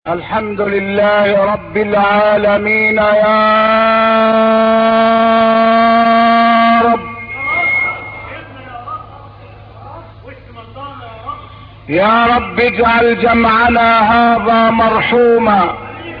الحمد لله رب العالمين يا رب اجعل جمعنا هذا مرحوما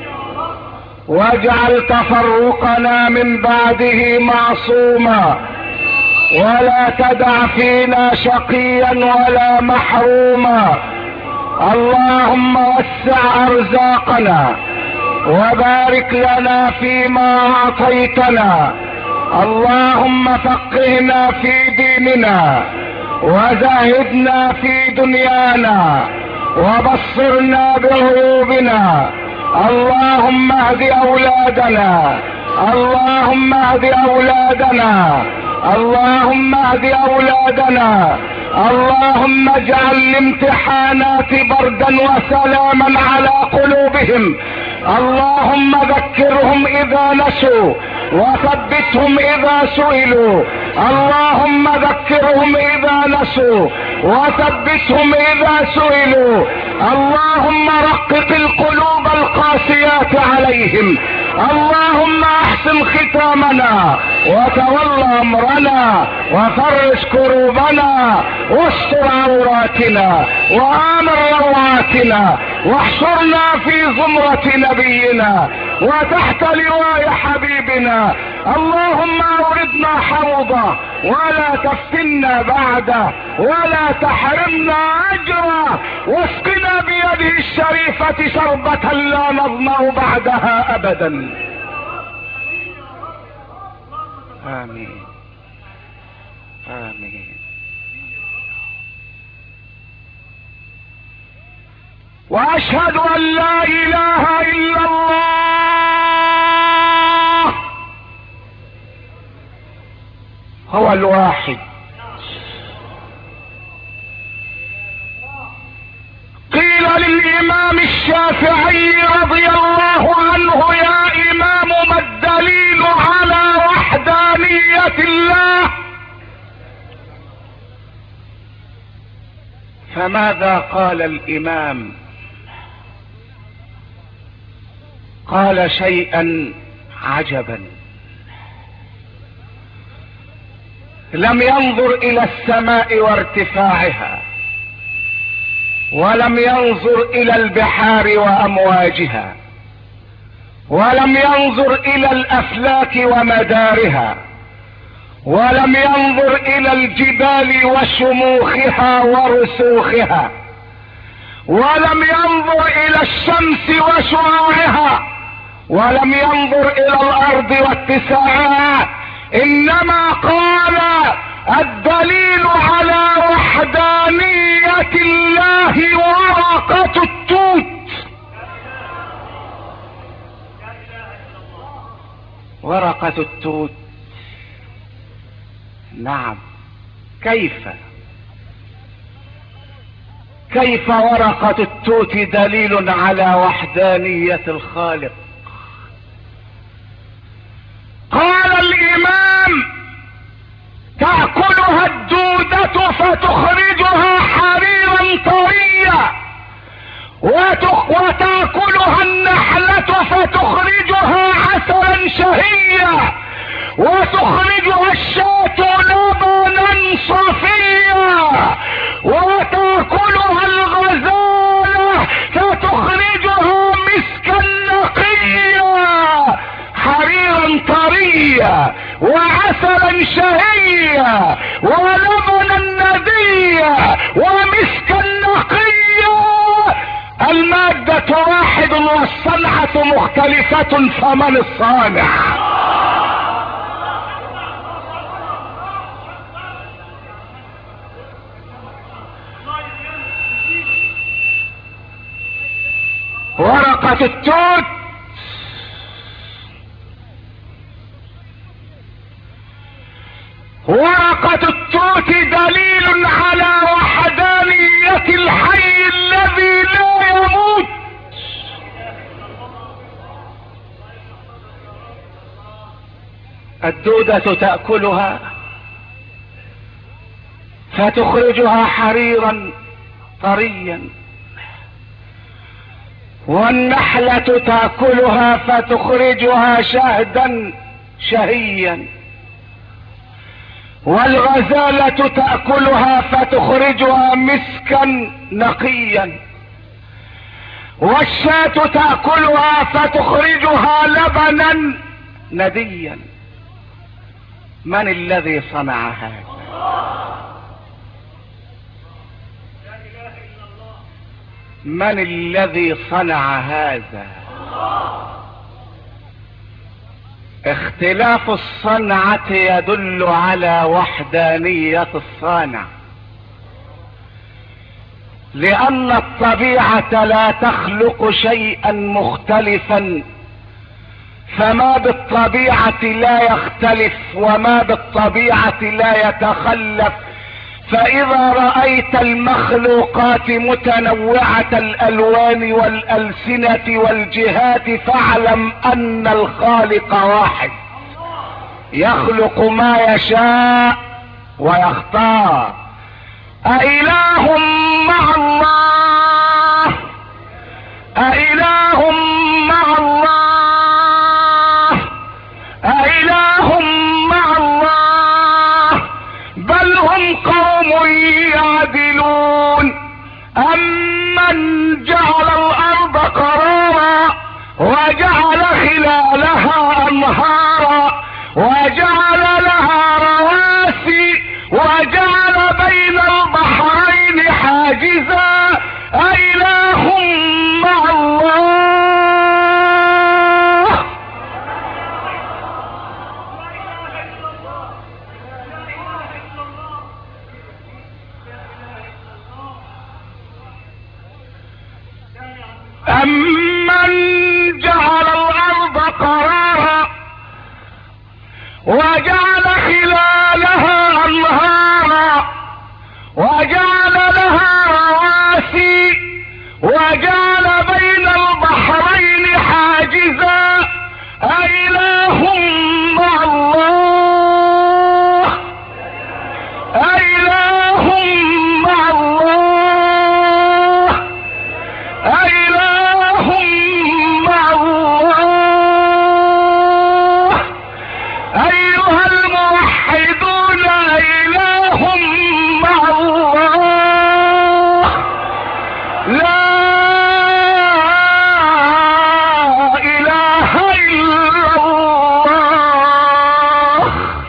واجعل تفرقنا من بعده معصوما ولا تدع فينا شقيا ولا محروما. اللهم وسع ارزاقنا وبارك لنا فيما اعطيتنا. اللهم فقهنا في ديننا وزاهدنا في دنيانا وبصرنا بعيوبنا. اللهم اهد اولادنا، اللهم اهد اولادنا، اللهم اهد اولادنا. اللهم اجعل الامتحانات بردا وسلاما على قلوبهم. اللهم ذكرهم اذا نسوا وثبتهم اذا سئلوا. اللهم ذكرهم اذا نسوا وثبتهم اذا سئلوا. اللهم رقق القلوب القاسيات عليهم. اللهم احسن ختامنا وتولى امرنا وفرج كروبنا واستر عوراتنا وامن روعاتنا واحشرنا في زمرة نبينا وتحت لواء حبيبنا. اللهم اوردنا حوضه ولا تفتنا بعده ولا تحرمنا اجره واسقنا بيده الشريفة شربة لا نظمأ بعدها ابدا. امين امين. واشهد ان لا اله الا الله هو الواحد. قيل للامام الشافعي رضي الله عنه: يا امام ما الدليل على وحدانية الله؟ فماذا قال الامام؟ قال شيئا عجبا. لم ينظر الى السماء وارتفاعها ولم ينظر الى البحار وامواجها ولم ينظر الى الافلاك ومدارها ولم ينظر الى الجبال وشموخها ورسوخها ولم ينظر الى الشمس وشعاعها ولم ينظر الى الارض واتساعها، انما قال: الدليل على وحدانية الله ورقة التوت. ورقة التوت، نعم. كيف ورقة التوت دليل على وحدانية الخالق؟ قال الامام: تأكلها الدودة فتخرجها حريرا طريا وتأكلها النحلة فتخرجها عسلا شهيا وتخرجها الشاة لبنا صفيا وتأكلها الغزالة فتخرجها مسكا نقيا حريرا طريا وعسلا شهيا ولبنا نديا ومسكا نقيا. المادة واحد والصنعة مختلفة، فمن الصانع؟ ورقة التوت ورقة التوت دليل على وحدانية الحي الذي لا يموت. الدودة تأكلها فتخرجها حريرا طريا والنحلة تأكلها فتخرجها شهدا شهيا، والغزالة تأكلها فتخرجها مسكا نقيا، والشاة تأكلها فتخرجها لبنا نديا. من الذي صنع هذا؟ من الذي صنع هذا؟ اختلاف الصنعة يدل على وحدانية الصانع، لأن الطبيعة لا تخلق شيئا مختلفا، فما بالطبيعة لا يختلف وما بالطبيعة لا يتخلف. فإذا رأيت المخلوقات متنوعة الألوان والألسنة والجهات فاعلم أن الخالق واحد يخلق ما يشاء ويختار. أإله مع الله؟ أإله مع الله؟ أإله مع الله؟ بل هم قوم يعدلون. أمن جعل الأرض قرارا وجعل خلالها أنهارا وجعل لها رواسي وجعل بين البحرين حاجزا، أإله مع الله؟ أمن جعل الأرض قرارا وجعل خلالها أنهارا وجعل لها رواسي وجعل بين البحرين حاجزا، أإله مع الله؟ أإله مع الله؟ أإله مع الله؟ أيها الموحدون إله مع الله؟ لا إله إلا الله.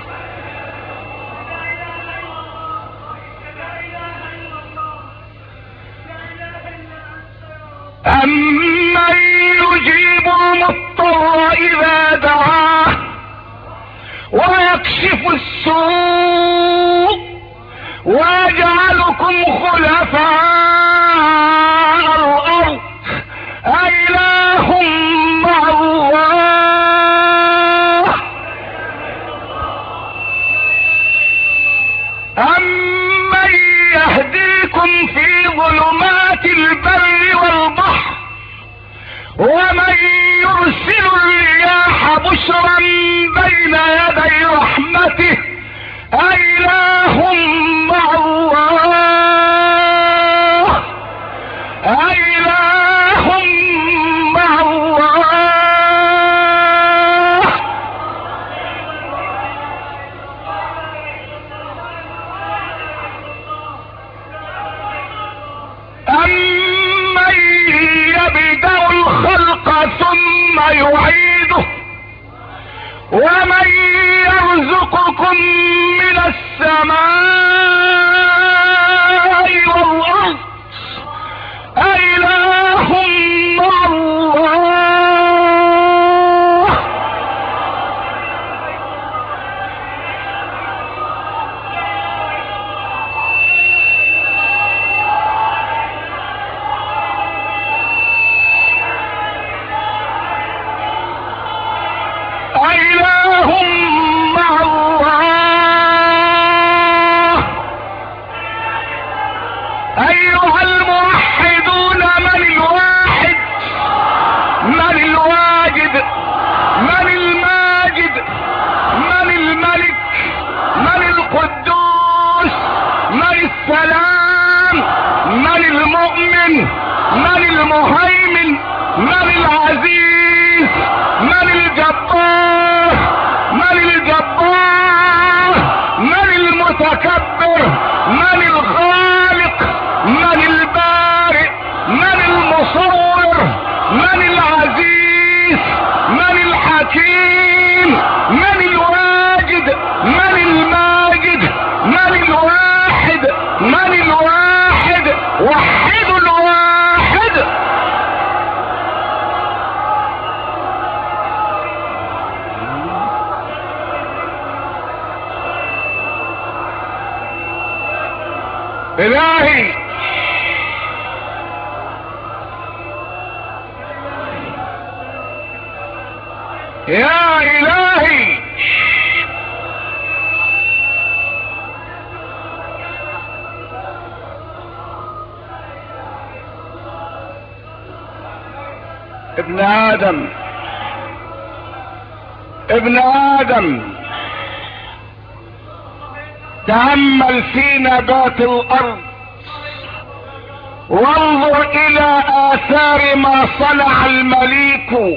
أمن يجيب المضطر إذا دعاه ويكشف السوء ويجعلكم خلفاء الأرض، أإله مع الله؟ أمن يهديكم في ظلمات البر والبحر ومن يرسل الرياح بشرا بين يدي رحمته، أإله مع الله؟ أإله مع الله؟ أمن يبدأ الخلق ثم يعيده ومن يرزقكم من السماء والأرض، أإله مع الله؟ أإله مع الله؟ أيها الموحدون من الواحد؟ من الواجد؟ من الماجد؟ من الملك؟ من القدوس؟ من السلام؟ من المؤمن؟ من المهيمن؟ من العزيز؟ من الجبار؟ من الجبار؟ من المتكبر؟ من الخالق؟ من البارئ؟ من المصور؟ من العزيز؟ من الحكيم؟ من الواجد؟ من الماجد؟ من الواحد؟ من الواحد؟ وحدوا الواحد. إلهي يا إلهي، ابن آدم ابن آدم، تأمل في نبات الأرض وانظر إلى آثار ما صنع المليك.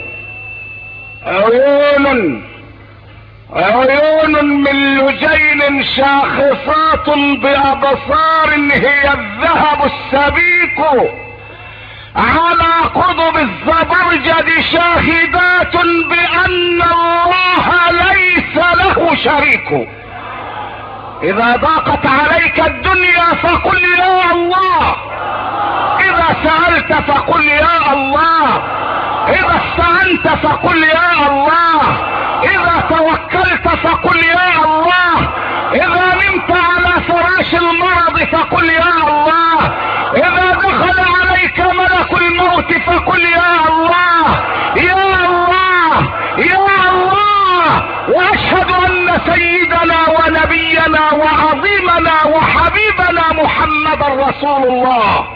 عيون من لجين شاخصات بأبصار هي الذهب السبيك، على قضب الزبرجد شاهدات بأن الله ليس له شريك. إذا ضاقت عليك الدنيا فقل يا الله، إذا سألت فقل يا الله، إذا استعنت فقل يا الله، إذا توكلت فقل يا الله، إذا نمت على فراش المرض فقل يا الله، إذا دخل عليك ملك الموت فقل يا الله يا الله يا الله. وأشهد أن سيدنا ونبينا وعظيمنا وحبيبنا محمد رسول الله.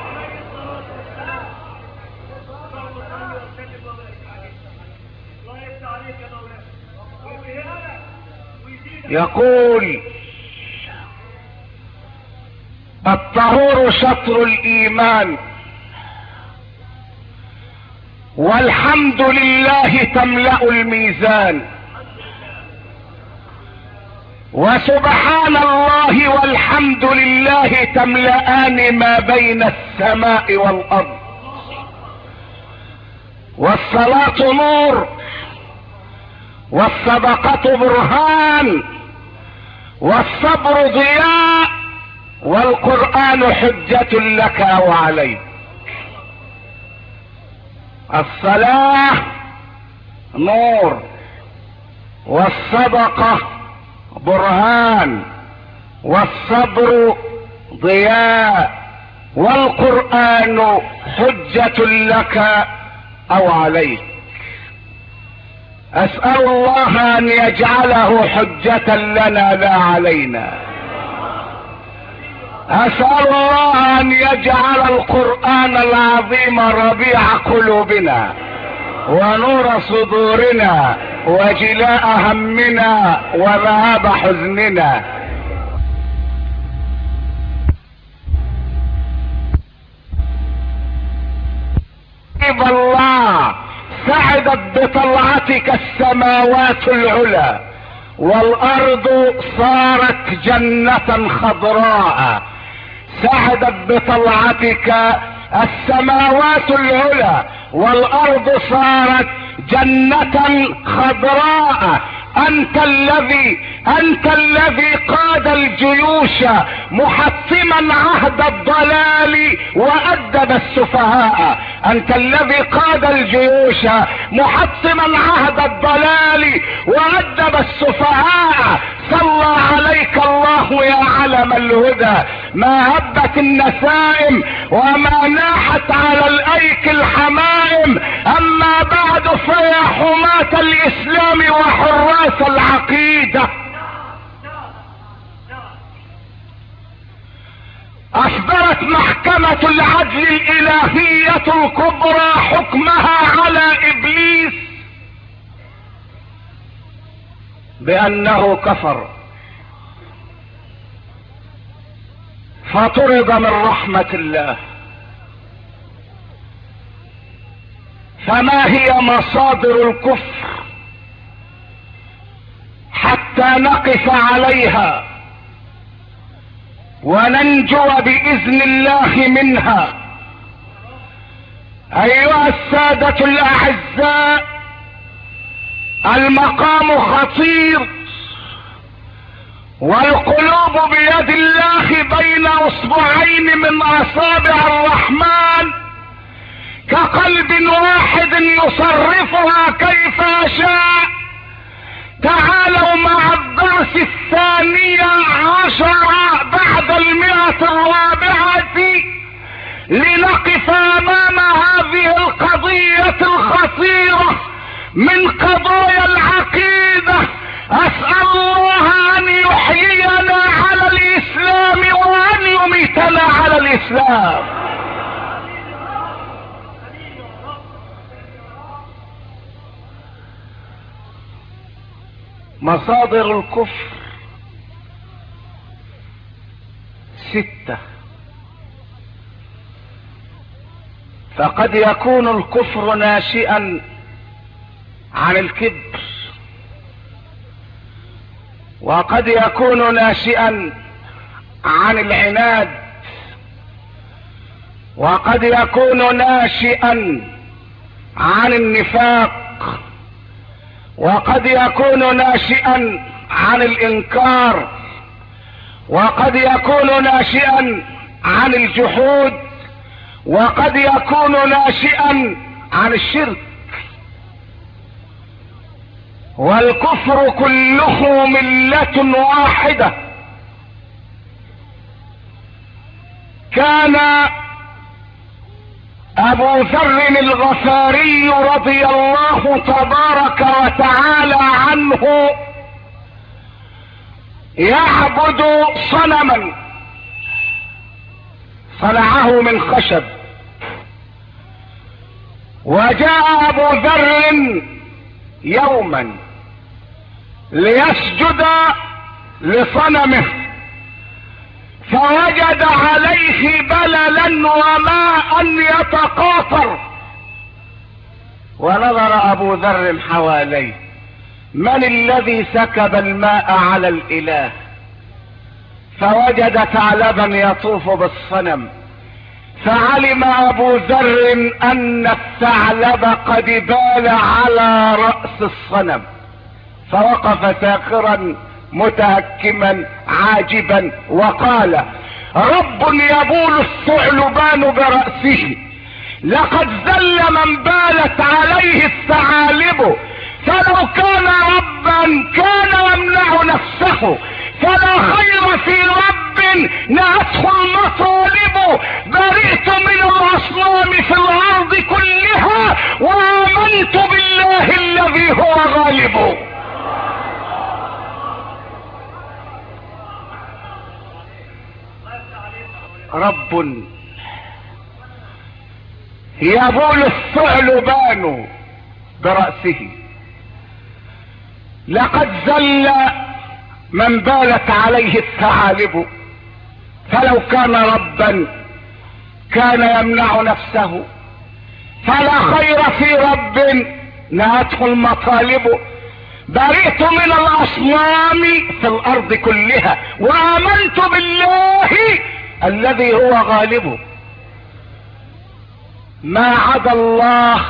يقول الطهور شطر الإيمان، والحمد لله تملأ الميزان، وسبحان الله والحمد لله تملأان ما بين السماء والأرض. والصلاة نور، والصدقة برهان، والصبر ضياء، والقرآن حجة لك وعليك. الصلاة نور، والصدقة برهان، والصبر ضياء، والقرآن حجة لك او عليك. اسأل الله ان يجعله حجة لنا لا علينا. اسأل الله ان يجعل القرآن العظيم ربيع قلوبنا ونور صدورنا وجلاء همنا وذهاب حزننا. الله سعدت بطلعتك السماوات العلى، والارض صارت جنة خضراء. سعدت بطلعتك السماوات العلى، والارض صارت جنة خضراء. انت الذي قاد الجيوش محطما عهد الضلال وادب السفهاء. انت الذي قاد الجيوش محطما عهد الضلال وادب السفهاء. صلى عليك الله يا علم الهدى. ما هبت النسائم وما ناحت على الايك الحمائم. اما بعد فيا حماة الاسلام وحراس العقيدة، اصدرت محكمة العدل الالهية الكبرى حكمها على ابليس بانه كفر، فطرد من رحمة الله. فما هي مصادر الكفر حتى نقف عليها وننجو بإذن الله منها؟ أيها السادة الأعزاء، المقام خطير، والقلوب بيد الله بين اصبعين من اصابع الرحمن، كقلب واحد يصرفها كيف يشاء. تعالوا مع الدرس 12 بعد 104 لنقف امام هذه القضية الخطيرة من قضايا العقيدة. اسأل الله ان يحيينا على الاسلام وان يميتنا على الاسلام. مصادر الكفر 6. فقد يكون الكفر ناشئا عن الكبر، وقد يكون ناشئا عن العناد، وقد يكون ناشئا عن النفاق، وقد يكون ناشئا عن الانكار، وقد يكون ناشئا عن الجحود، وقد يكون ناشئا عن الشرك. والكفر كله ملة واحدة. كان ابو ذر الغفاري رضي الله تبارك وتعالى عنه يعبد صنما صنعه من خشب، وجاء ابو ذر يوما ليسجد لصنمه، فوجد عليه بللا وماء يتقاطر، ونظر ابو ذر حواليه: من الذي سكب الماء على الاله؟ فوجد ثعلبا يطوف بالصنم، فعلم ابو ذر ان الثعلب قد بال على رأس الصنم، فوقف ساخرا متهكما عاجبا وقال: رب يبول الثعلبان برأسه، لقد ذل من بالت عليه الثعالب، فلو كان ربا كان يمنع نفسه، فلا خير في رب نأته المطالب، برئت من الاصنام في الارض كلها وامنت بالله الذي هو غالب. رب يبول الثعلبان برأسه، لقد ذل من بالت عليه الثعالب، فلو كان ربا كان يمنع نفسه، فلا خير في رب نأته المطالب، برئت من الاصنام في الارض كلها وامنت بالله الذي هو غالب. ما عدا الله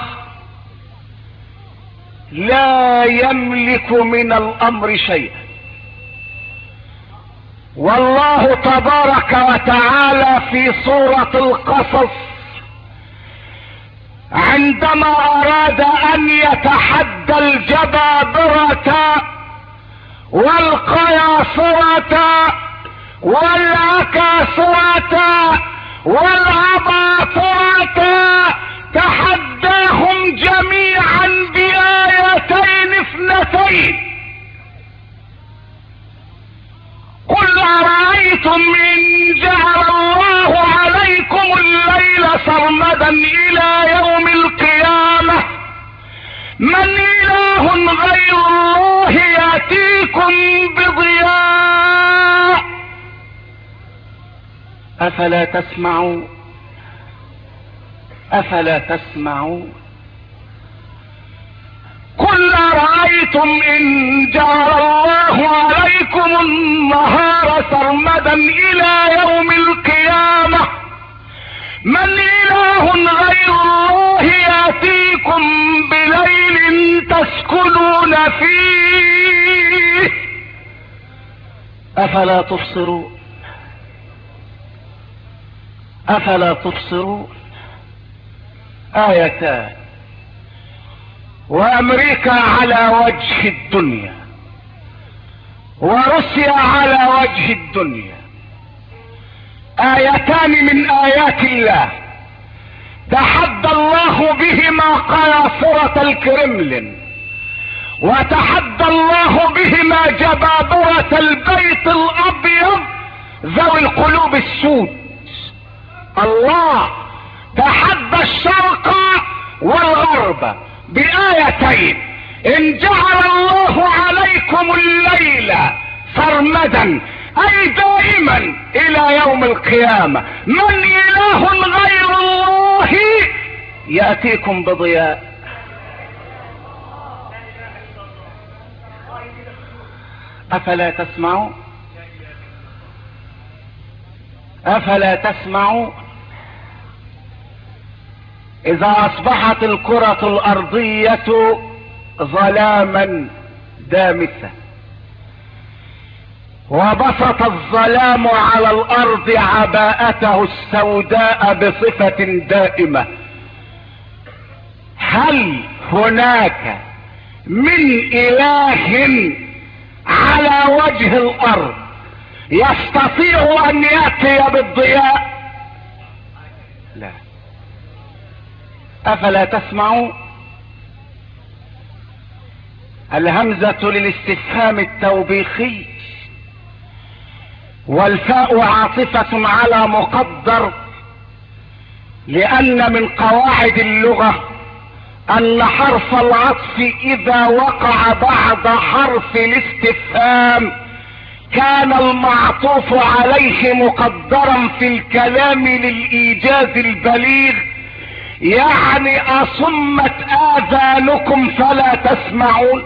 لا يملك من الامر شيئا. والله تبارك وتعالى في سورة القصص عندما اراد ان يتحدى الجبابرة والقياصرة والعكاسرة والعباطرة تحداهم جميعا بآيتين 2: قل أرأيتم إن جعل الله عليكم الليل سرمدا إلى يوم القيامة من إله غير الله يأتيكم بضياء أفلا تسمعون؟ أفلا تسمعون؟ أفرأيتم إن جعل الله عليكم النهار سرمدا إلى يوم القيامة من إله غير الله يأتيكم بليل تسكنون فيه أفلا تبصرون أفلا تبصرون. آيتان، وأمريكا على وجه الدنيا وروسيا على وجه الدنيا، آيتان من آيات الله تحدى الله بهما قياصرة الكرملين، وتحدى الله بهما جبابرة البيت الأبيض ذوي القلوب السود. الله تحدى الشرق والغرب بآيتين: إن جعل الله عليكم الليل سرمدا أي دائما إلى يوم القيامة من إله غير الله يأتيكم بضياء. أفلا تسمعوا؟ أفلا تسمعوا؟ إذا أصبحت الكرة الأرضية ظلاما دامسا وبسط الظلام على الأرض عباءته السوداء بصفة دائمة، هل هناك من إله على وجه الأرض يستطيع أن يأتي بالضياء؟ لا. أفلا تسمعوا؟ الهمزة للاستفهام التوبيخي، والفاء عاطفة على مقدر، لأن من قواعد اللغة أن حرف العطف إذا وقع بعد حرف الاستفهام كان المعطوف عليه مقدرا في الكلام للإيجاز البليغ، يعني أصمت آذانكم فلا تسمعون.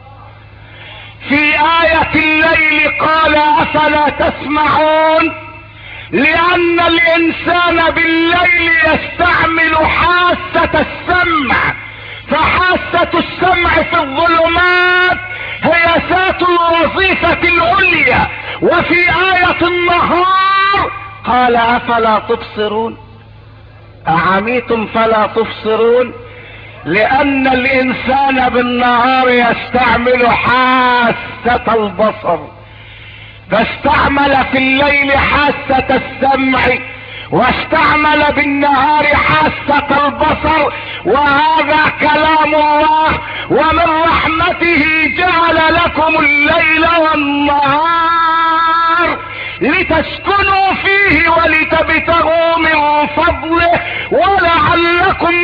في آية الليل قال أفلا تسمعون، لأن الإنسان بالليل يستعمل حاسة السمع، فحاسة السمع في الظلمات هي ذات الوظيفة العليا. وفي آية النهار قال أفلا تبصرون، أعميتم فلا تبصرون، لأن الإنسان بالنهار يستعمل حاسة البصر، فاستعمل في الليل حاسة السمع واستعمل بالنهار حاسة البصر. وهذا كلام الله، ومن رحمته جعل لكم الليل والنهار لتسكنوا فيه ولتبتغوا من فضله ولعلكم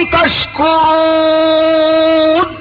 تشكرون.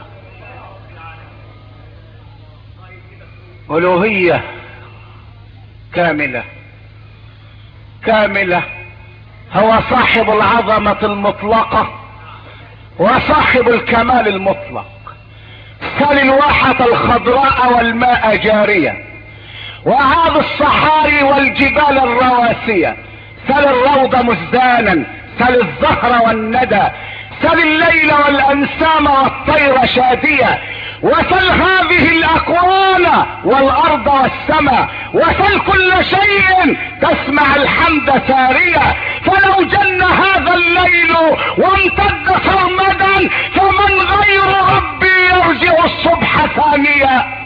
ألوهية كاملة كاملة، هو صاحب العظمة المطلقة وصاحب الكمال المطلق. سل الواحة الخضراء والماء جارية، وهذا الصحاري والجبال الرواسية، سل الروض مزدانا، سل الزهر والندى، سل الليل والأنسام والطير شادية، وسل هذه الأكوان والأرض والسماء، وسل كل شيء تسمع الحمد سارية. فلو جن هذا الليل وامتد سرمدا فمن غير ربي يرجع الصبح ثانية.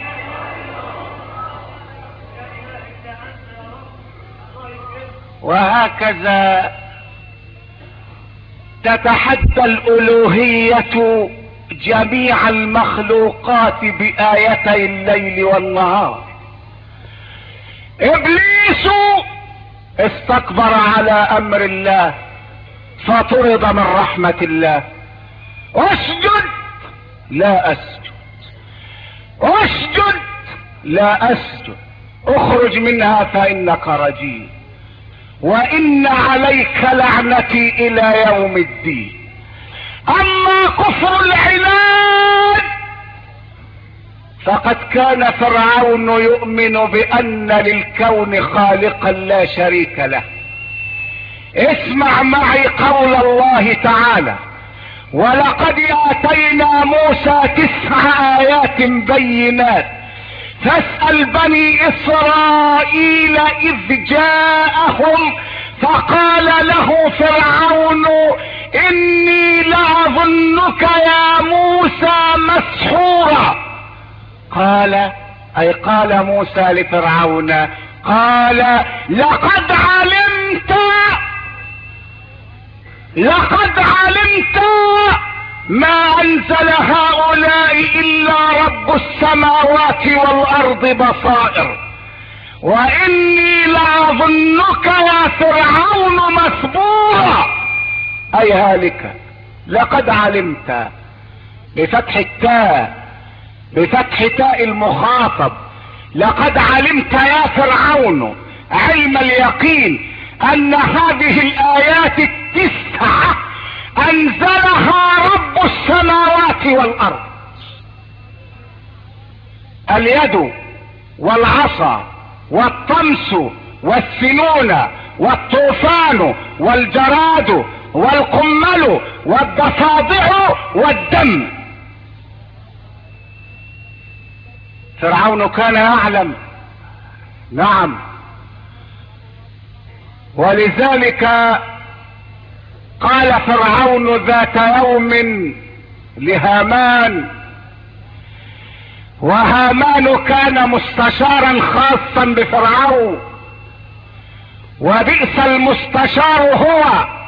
وهكذا تتحدى الألوهية جميع المخلوقات بآيتي الليل والنهار. إبليس استكبر على أمر الله فطرد من رحمة الله. اسجد، لا أسجد، اسجد، لا أسجد، اخرج منها فإنك رجيم، وإن عليك لعنتي إلى يوم الدين. أما كفر العناد فقد كان فرعون يؤمن بان للكون خالقا لا شريك له. اسمع معي قول الله تعالى: ولقد اتينا موسى 9 آيات بينات فاسأل بني اسرائيل اذ جاءهم فقال له فرعون اني لاظنك يا موسى مسحورا. قال موسى لفرعون قال: لقد علمت ما انزل هؤلاء الا رب السماوات والارض بصائر واني لاظنك يا فرعون مثبورا، اي هالكا. لقد علمت بفتح تاء المخاطب، لقد علمت يا فرعون علم اليقين ان هذه الايات 9 انزلها رب السماوات والارض. اليد والعصا والطمس والسنون والطوفان والجراد والقمل والضفادع والدم. فرعون كان يعلم، نعم، ولذلك قال فرعون ذات يوم لهامان، وهامان كان مستشارا خاصا بفرعون، وبئس المستشار هو.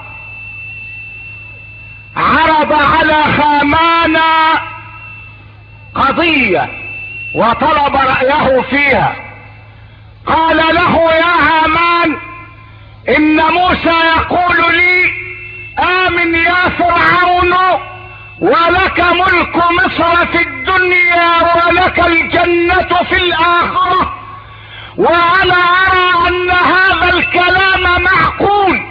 عرض على هامان قضية وطلب رأيه فيها. قال له: يا هامان، ان موسى يقول لي: آمن يا فرعون ولك ملك مصر في الدنيا ولك الجنة في الآخرة، وأنا أرى أن هذا الكلام معقول.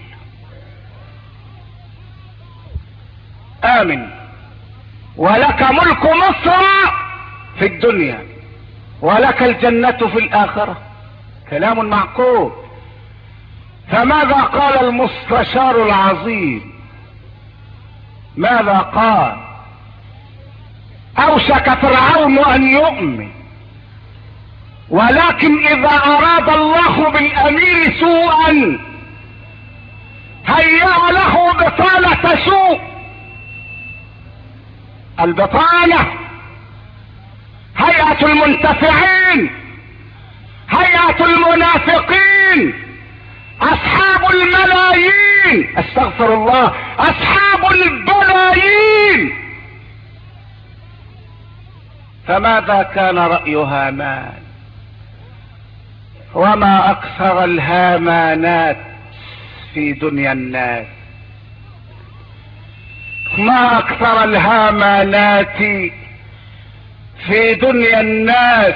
آمن ولك ملك مصر في الدنيا ولك الجنة في الآخرة، كلام معقول. فماذا قال المستشار العظيم؟ ماذا قال؟ اوشك فرعون ان يؤمن، ولكن اذا اراد الله بالامير سوءا هيأ له بطانة سوء. البطانة هيئة المنتفعين، هيئة المنافقين، اصحاب الملايين، استغفر الله، اصحاب البلايين. فماذا كان رأي هامان؟ وما اكثر الهامانات في دنيا الناس، ما اكثر الهامانات في دنيا الناس.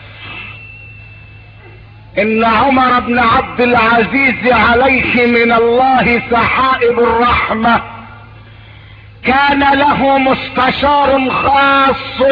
ان عمر بن عبد العزيز عليه من الله سحائب الرحمة كان له مستشار خاص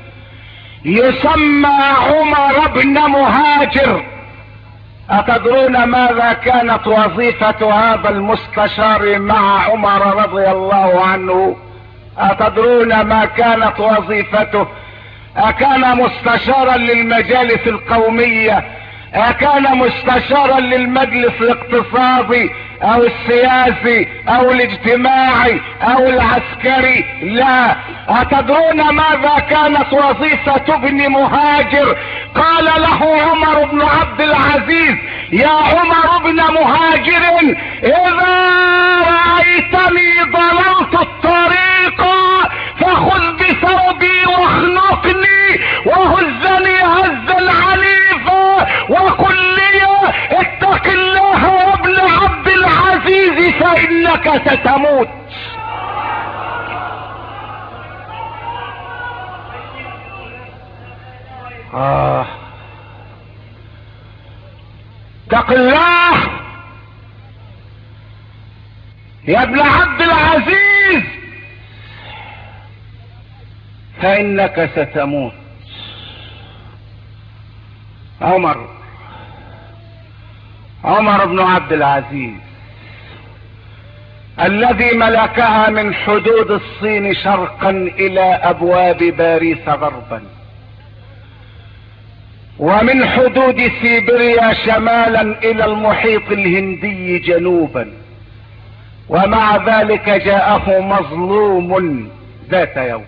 يسمى عمر بن مهاجر. اتدرون ماذا كانت وظيفة هذا المستشار مع عمر رضي الله عنه؟ اتدرون ما كانت وظيفته؟ اكان مستشارا للمجالس القومية؟ اكان مستشارا للمجلس الاقتصادي او السياسي او الاجتماعي او العسكري؟ لا. اتدرون ماذا كانت وظيفة ابن مهاجر؟ قال له عمر بن عبد العزيز: يا عمر بن مهاجر، اذا رأيتني ضللت الطريق فخذ بثوبي واخنقني وهزني هزا عنيفا وقل لي: اتق الله يا ابن عبد العزيز فانك ستموت. اتق الله يا ابن عبد العزيز فانك ستموت. عمر بن عبد العزيز الذي ملكها من حدود الصين شرقا الى ابواب باريس غربا، ومن حدود سيبيريا شمالا الى المحيط الهندي جنوبا، ومع ذلك جاءه مظلوم ذات يوم.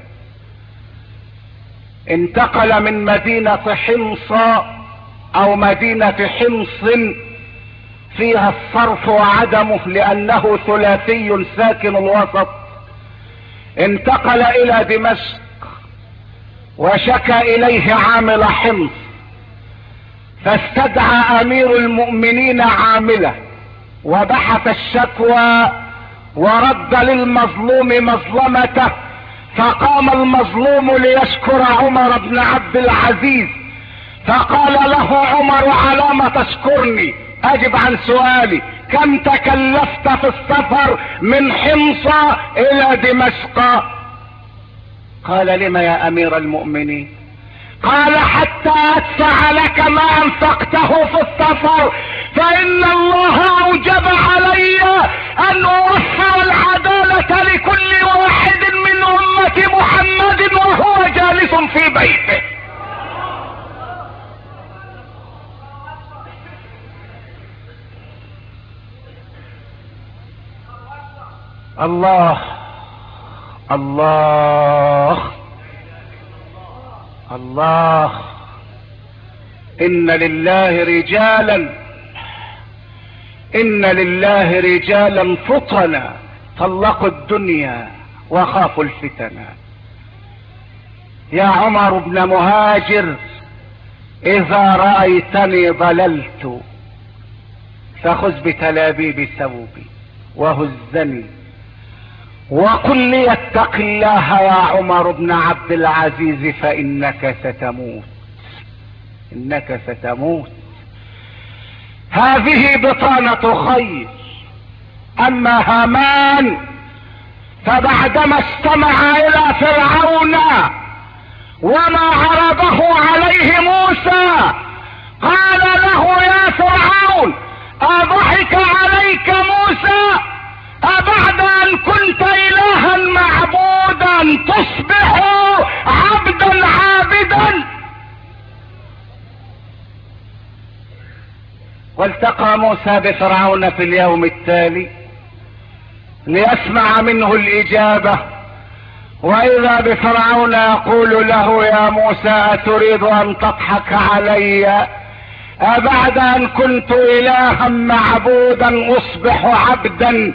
انتقل من مدينة حمص او مدينة حمص فيها الصرف وعدمه لانه ثلاثي ساكن الوسط، انتقل الى دمشق وشكى اليه عامل حمص، فاستدعى امير المؤمنين عامله وبحث الشكوى ورد للمظلوم مظلمته، فقام المظلوم ليشكر عمر بن عبد العزيز، فقال له عمر: على ما تشكرني؟ اجب عن سؤالي، كم تكلفت في السفر من حمص الى دمشق؟ قال: لما يا امير المؤمنين؟ قال: حتى ادفع لك ما انفقته في السفر، فان الله اوجب علي ان اوفر العدالة لكل واحد من امة محمد وهو جالس في بيته. الله الله الله. ان لله رجالا فطنا طلقوا الدنيا وخافوا الفتنة. يا عمر بن مهاجر، اذا رأيتني ضللت فخذ بتلابيب ثوبي وهزني وقل لي: اتق الله يا عمر بن عبد العزيز فانك ستموت. هذه بطانة خير. اما هامان فبعدما استمع الى فرعون وما عرضه عليه موسى قال له: يا فرعون، اضحك عليك موسى؟ أبعد أن كنت إلها معبودا تصبح عبدا عابدا؟ والتقى موسى بفرعون في اليوم التالي ليسمع منه الإجابة، وإذا بفرعون يقول له: يا موسى، أتريد أن تضحك علي؟ أبعد أن كنت إلها معبودا أصبح عبدا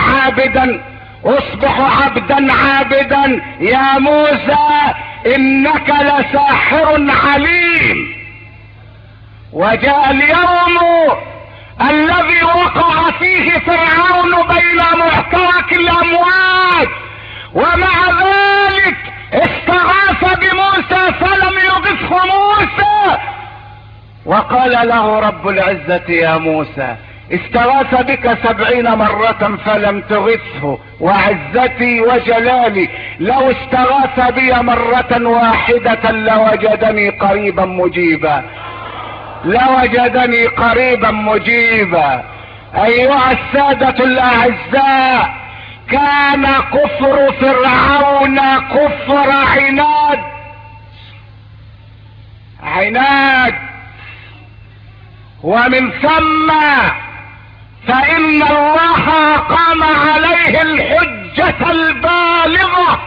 عابدا؟ يا موسى، انك لساحر عليم. وجاء اليوم الذي وقع فيه فرعون بين معترك الامواج، ومع ذلك استغاث بموسى فلم يغثه موسى، وقال له رب العزة: يا موسى، استغاث بك 70 مرة فلم تغثه، وعزتي وجلالي لو استغاث بي مرة واحدة لوجدني قريبا مجيبا. ايها السادة الاعزاء، كان كفر فرعون كفر عناد، ومن ثم فإن الله قام عليه الحجة البالغة.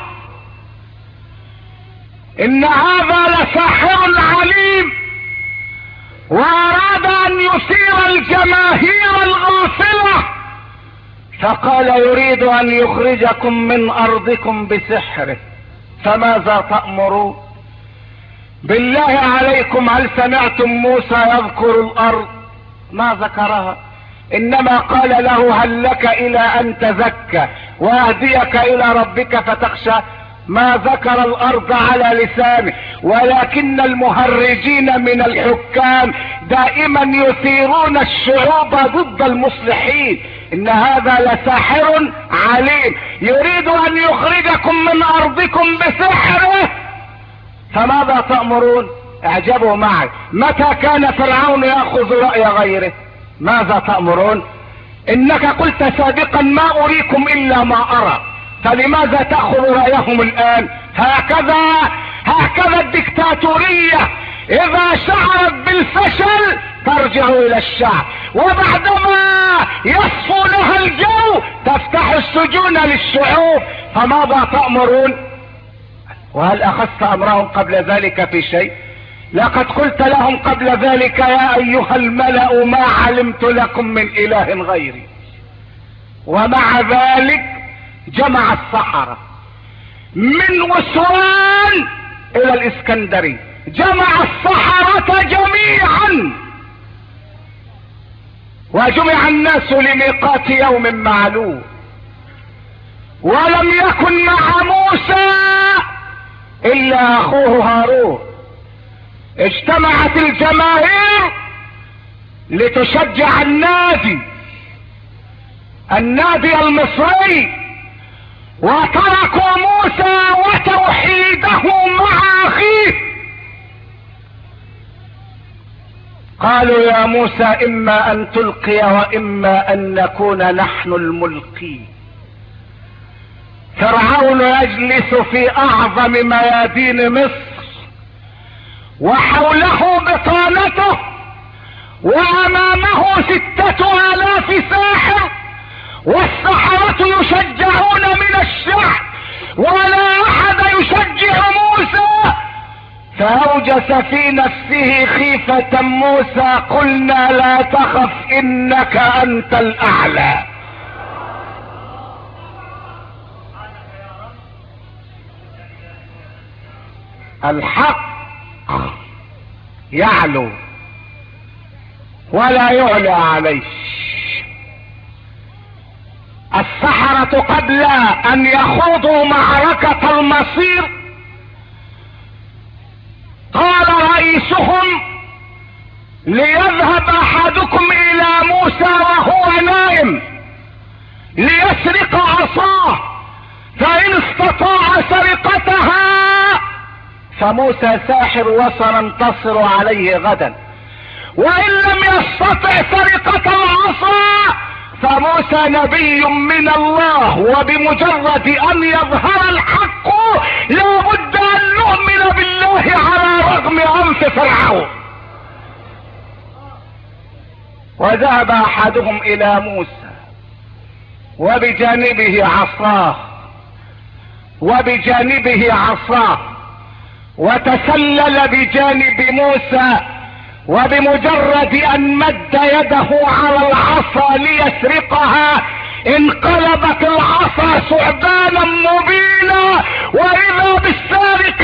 إن هذا لساحر عليم، وأراد أن يثير الجماهير الغافلة، فقال: يريد أن يخرجكم من أرضكم بسحره، فماذا تأمرون؟ بالله عليكم، هل سمعتم موسى يذكر الأرض؟ ما ذكرها، انما قال له: هل لك الى ان تزكى واهديك الى ربك فتخشى؟ ما ذكر الارض على لسانه. ولكن المهرجين من الحكام دائما يثيرون الشعوب ضد المصلحين. ان هذا لساحر عليم يريد ان يخرجكم من ارضكم بسحره، فماذا تأمرون؟ اعجبوا معي، متى كان فرعون يأخذ رأي غيره؟ ماذا تأمرون؟ انك قلت سابقا ما اريكم الا ما ارى، فلماذا تأخذ رأيهم الان؟ هكذا الدكتاتورية اذا شعرت بالفشل ترجع الى الشعب، وبعدما يصفو لها الجو تفتح السجون للشعوب. فماذا تأمرون؟ وهل اخذت امرهم قبل ذلك في شيء؟ لقد قلت لهم قبل ذلك يا ايها الملأ ما علمت لكم من اله غيري. ومع ذلك جمع السحرة من أسوان الى الاسكندرية، جمع السحرة جميعا، وجمع الناس لميقات يوم معلوم، ولم يكن مع موسى الا اخوه هارون. اجتمعت الجماهير لتشجع النادي المصري، وتركوا موسى وتوحيده مع اخيه. قالوا يا موسى اما ان تلقي واما ان نكون نحن الملقين. فرعون يجلس في اعظم ميادين مصر، وحوله بطانته، وامامه 6000 ساحر، والسحرة يشجعون من الشعب، ولا احد يشجع موسى. فاوجس في نفسه خيفة موسى، قلنا لا تخف انك انت الاعلى. الحق يعلو ولا يعلى عليه. السحرة قبل ان يخوضوا معركة المصير قال رئيسهم ليذهب احدكم الى موسى وهو نائم ليسرق عصاه، فان استطاع سرقتها فموسى ساحر وسننتصر عليه غدا، وان لم يستطع سرقة العصا فموسى نبي من الله، وبمجرد ان يظهر الحق لا بد ان نؤمن بالله على رغم انف فرعون. وذهب احدهم الى موسى وبجانبه عصاه وتسلل بجانب موسى، وبمجرد ان مد يده على العصا ليسرقها انقلبت العصا ثعبانا مبينا، واذا بالسارق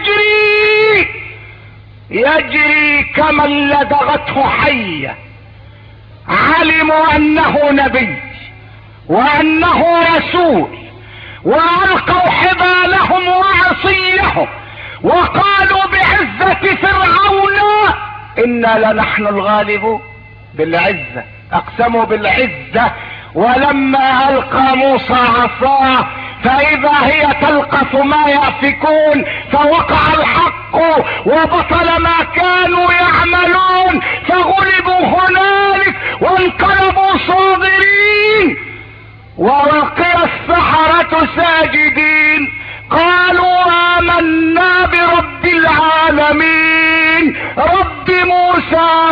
يجري كمن لدغته حية. علموا انه نبي وانه رسول، والقوا حبالهم وعصيهم وقالوا بعزة فرعون انا لنحن الغالبون. بالعزة اقسموا بالعزة. ولما القى موسى عصاه فاذا هي تلقف ما يأفكون، فوقع الحق وبطل ما كانوا يعملون، فغلبوا هنالك وانقلبوا صاغرين، والقي السحرة ساجدين قالوا آمنا برب العالمين رب موسى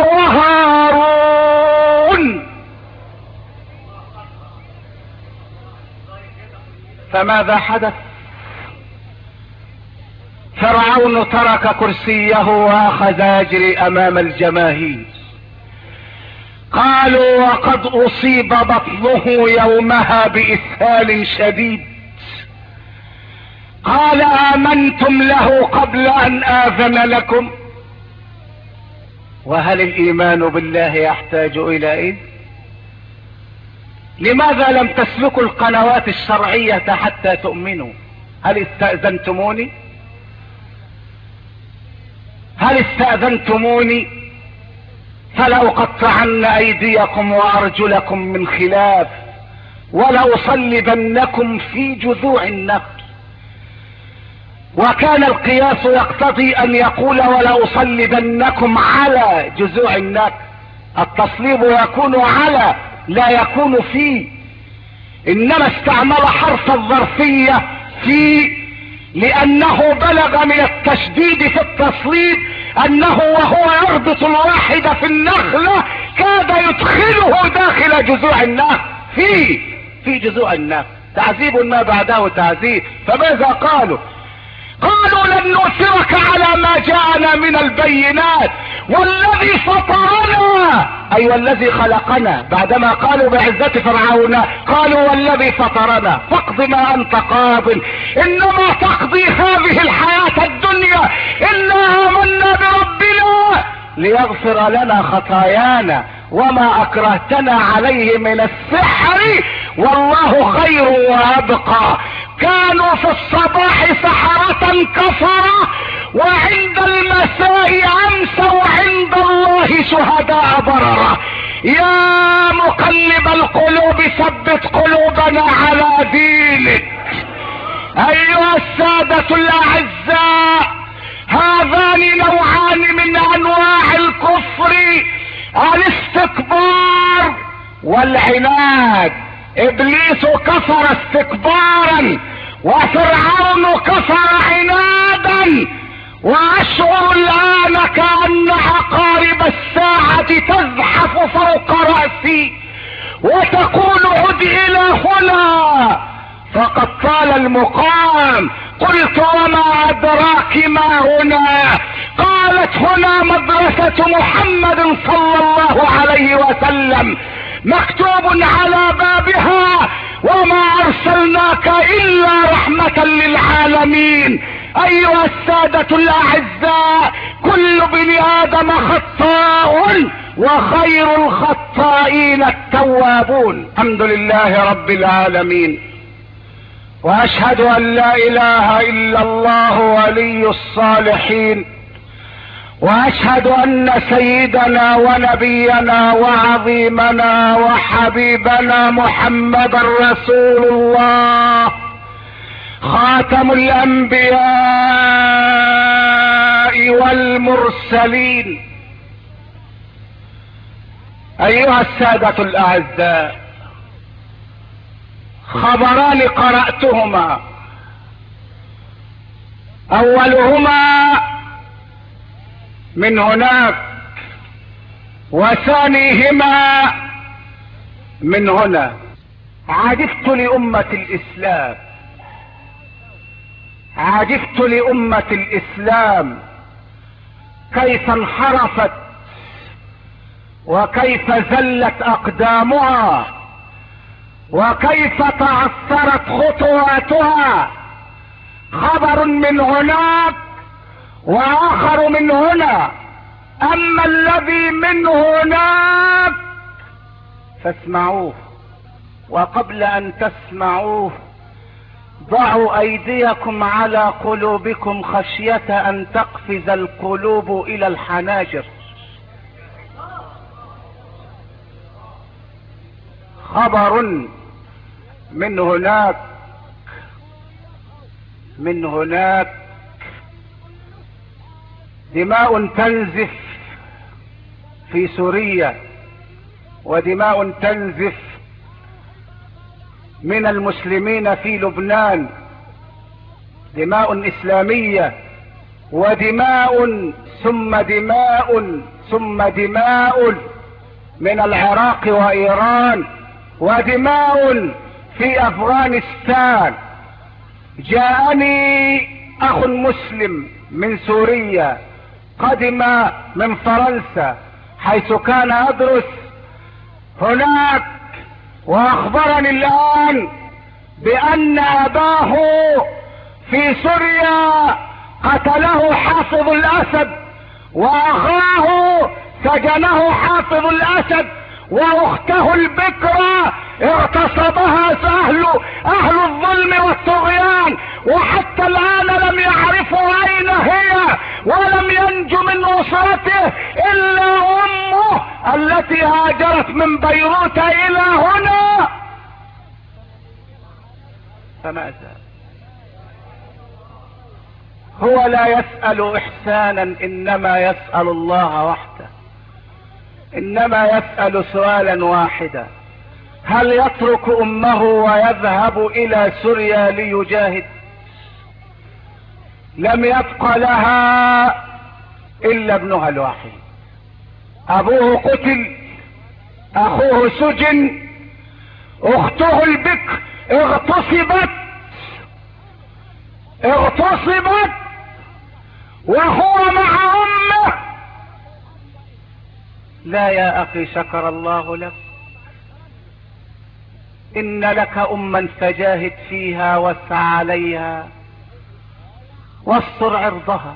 وهارون. فماذا حدث؟ فرعون ترك كرسيه واخذ يجري امام الجماهير. قالوا وقد اصيب بطنه يومها باسهال شديد. قال امنتم له قبل ان اذن لكم؟ وهل الايمان بالله يحتاج الى اذن؟ لماذا لم تسلكوا القنوات الشرعية حتى تؤمنوا؟ هل استأذنتموني فلأقطعن ايديكم وارجلكم من خلاف ولأصلبنكم في جذوع النخل وكان القياس يقتضي ان يقول ولا اصلبنكم على جذوع النخل. التصليب يكون على لا يكون في، انما استعمل حرف الظرفية في لانه بلغ من التشديد في التصليب انه وهو يربط الواحد في النخلة كاد يدخله داخل جذوع النخل في جذوع النخل. تعذيب ما بعده تعذيب. فماذا قالوا لن نؤثرك على ما جاءنا من البينات والذي فطرنا، اي والذي خلقنا. بعدما قالوا بعزة فرعون قالوا والذي فطرنا فاقض ما انت قاض انما تقضي هذه الحياة الدنيا انا آمنا بربنا ليغفر لنا خطايانا وما اكرهتنا عليه من السحر والله خير وابقى. كانوا في الصباح سحرة كفرة وعند المساء امسوا عند الله شهداء بررة. يا مقلب القلوب ثبت قلوبنا على دينك. ايها السادة الاعزاء، هذان نوعان من انواع الكفر، الاستكبار والعناد. ابليس كفر استكبارا وفرعون كفر عنادا، واشعر الان كأن عقارب الساعة تزحف فوق رأسي وتقول عد الى هنا فقد طال المقام. قلت وما ادراك ما هنا؟ قالت هنا مدرسة محمد صلى الله عليه وسلم مكتوب على بابها وما ارسلناك الا رحمة للعالمين. ايها السادة الاعزاء، كل بني ادم خطاء وخير الخطائين التوابون. الحمد لله رب العالمين، واشهد ان لا اله الا الله ولي الصالحين، واشهد ان سيدنا ونبينا وعظيمنا وحبيبنا محمدا رسول الله خاتم الانبياء والمرسلين. ايها السادة الاعزاء، خبران قرأتهما، اولهما من هناك وثانيهما من هنا. عجبت لأمة الإسلام، عجبت لأمة الإسلام كيف انحرفت وكيف زلت أقدامها وكيف تعثرت خطواتها. خبر من هناك واخر من هنا. اما الذي من هناك فاسمعوه، وقبل ان تسمعوه ضعوا ايديكم على قلوبكم خشية ان تقفز القلوب الى الحناجر. خبر من هناك، من هناك دماء تنزف في سوريا، ودماء تنزف من المسلمين في لبنان، دماء اسلامية، ودماء ثم دماء ثم دماء من العراق وايران، ودماء في افغانستان. جاءني اخ مسلم من سوريا قدم من فرنسا حيث كان يدرس هناك، واخبرني الان بان اباه في سوريا قتله حافظ الاسد، واخاه سجنه حافظ الاسد، واخته البكرة اغتصبها اهل الظلم والطغيان، وحتى الان لم يعرفوا اين هي، ولم ينجو من اسرته الا امه التي هاجرت من بيروت الى هنا. هو لا يسأل احسانا، انما يسأل الله وحده، انما يسأل سؤالا واحدا: هل يترك امه ويذهب الى سوريا ليجاهد؟ لم يبق لها الا ابنها الوحيد، ابوه قتل، اخوه سجن، اخته البكر اغتصبت وهو مع امه. لا يا اخي، شكر الله لك، ان لك اما فجاهد فيها واسع عليها واستر عرضها.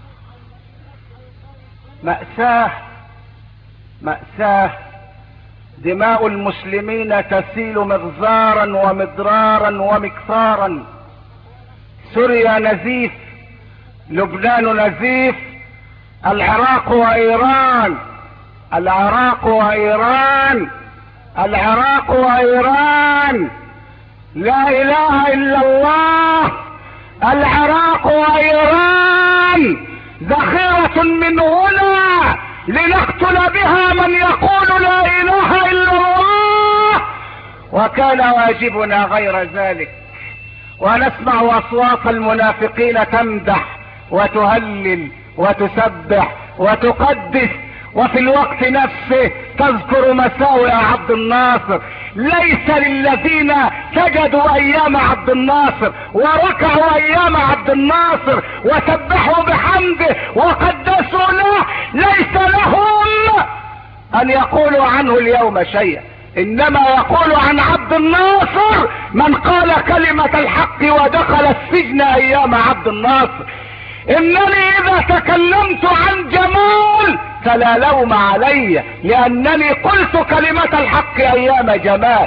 مأساة، دماء المسلمين تسيل مغزارا ومضرارا ومكثارا. سوريا نزيف، لبنان نزيف، العراق وإيران، لا إله إلا الله. العراق وإيران ذخيرة من هنا لنقتل بها من يقول لا إله إلا الله، وكان واجبنا غير ذلك. ونسمع أصوات المنافقين تمدح وتهلل وتسبح وتقدس، وفي الوقت نفسه تذكر مساوئ عبد الناصر. ليس للذين سجدوا ايام عبد الناصر وركعوا ايام عبد الناصر وسبحوا بحمده وقدسوا له، ليس لهم ان يقولوا عنه اليوم شيئا، انما يقول عن عبد الناصر من قال كلمة الحق ودخل السجن ايام عبد الناصر. انني اذا تكلمت عن جمال فلا لوم علي، لانني قلت كلمة الحق ايام جمال.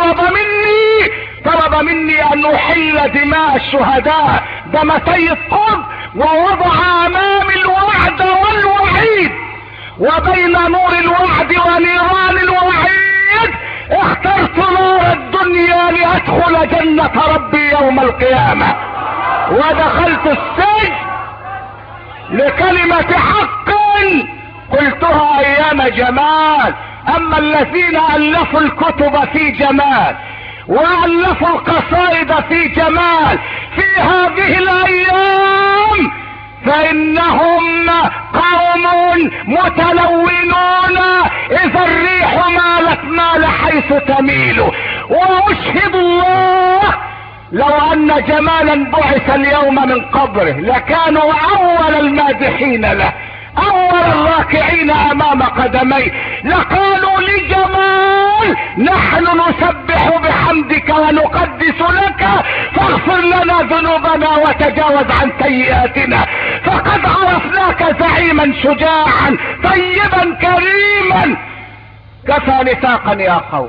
طلب مني ان احل دماء الشهداء، دم سيد قطب، ووضع امامي الوعد والوعيد، وبين نور الوعد ونيران الوعيد اخترت نور الدنيا لادخل جنة ربي يوم القيامة، ودخلت السجن لكلمة حق قلتها ايام جمال. اما الذين الفوا الكتب في جمال والفوا القصائد في جمال في هذه الايام فانهم قوم متلونون، اذا الريح مال حيث تميل. واشهد الله لو ان جمالا بعث اليوم من قبره لكانوا اول المادحين له، اول الراكعين امام قدميه، لقالوا لجمال: نحن نسبح بحمدك ونقدس لك، فاغفر لنا ذنوبنا وتجاوز عن سيئاتنا، فقد عرفناك زعيما شجاعا طيبا كريما. كفى نفاقا يا قوم،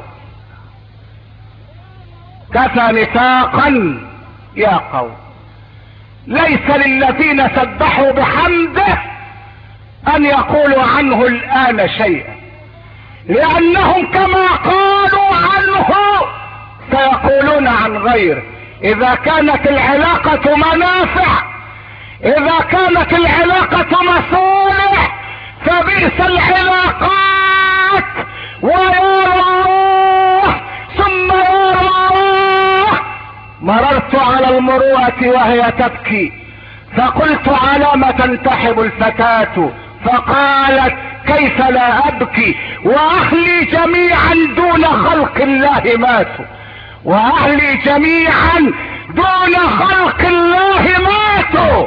كفى نفاقا يا قوم. ليس للذين سبحوا بحمده ان يقولوا عنه الان شيئا، لانهم كما قالوا عنه سيقولون عن غيره. اذا كانت العلاقة منافع، اذا كانت العلاقة مصالح، فبئس العلاقات. ويا الله ثم يا الله، مررت على المروءة وهي تبكي، فقلت: على ما تنتحب الفتاة؟ فقالت: كيف لا ابكي واهلي جميعا دون خلق الله ماتوا، واهلي جميعا دون خلق الله ماتوا.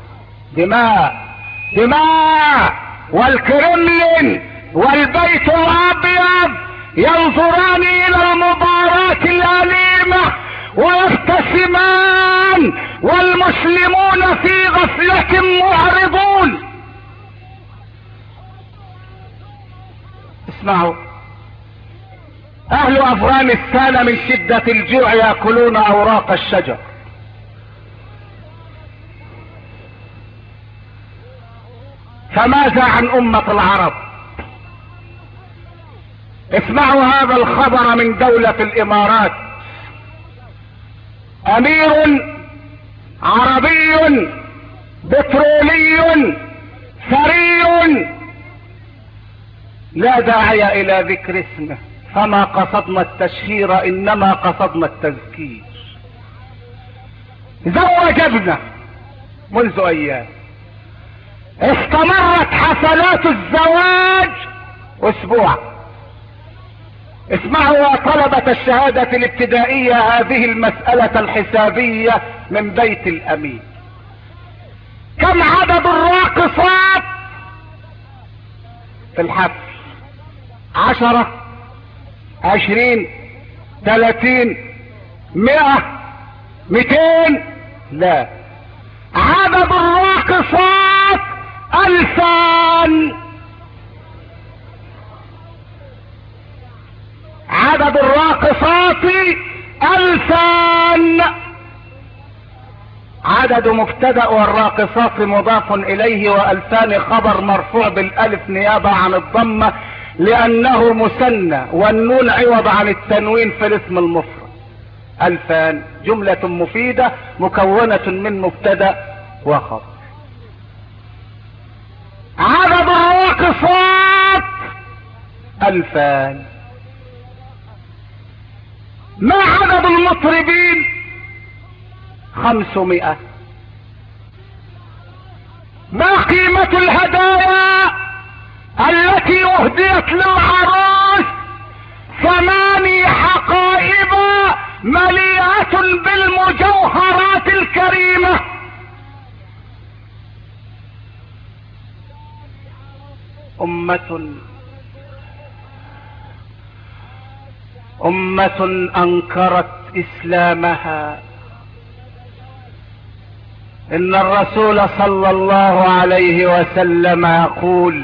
دماء والكرملين والبيت الابيض ينظران الى المباراة الاليمة ويبتسمان، والمسلمون في غفلة معرضون. اسمعوا، اهل افغانستان من شدة الجوع يأكلون اوراق الشجر، فماذا عن امة العرب؟ اسمعوا هذا الخبر من دولة الامارات. امير عربي بترولي ثري لا داعي الى ذكر اسمه، فما قصدنا التشهير انما قصدنا التذكير. زوج ابنه منذ ايام، استمرت حفلات الزواج اسبوع. اسمعوا يا طلبة الشهادة الابتدائية هذه المسألة الحسابية من بيت الامين. كم عدد الراقصات في الحفل؟ 10 20 30 100 200؟ لا، عدد الراقصات 1000. عدد الراقصات 1000. عدد مبتدأ والراقصات مضاف اليه، و2000 خبر مرفوع بالالف نيابة عن الضمة لانه مثنى، والنون عوض عن التنوين في الاسم المفرد. 2000 جملة مفيدة مكونة من مبتدأ وخبر. عدد الراقصات 2000. ما عدد المطربين؟ 500. ما قيمة الهدايا التي اهديت للعروس؟ 8 حقائب مليئة بالمجوهرات الكريمة. أمة أنكرت إسلامها. إن الرسول صلى الله عليه وسلم يقول: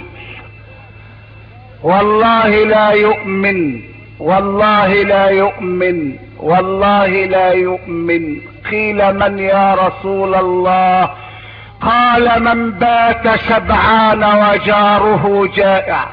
والله لا يؤمن، والله لا يؤمن، والله لا يؤمن. قيل: من يا رسول الله؟ قال: من بات شبعان وجاره جائع.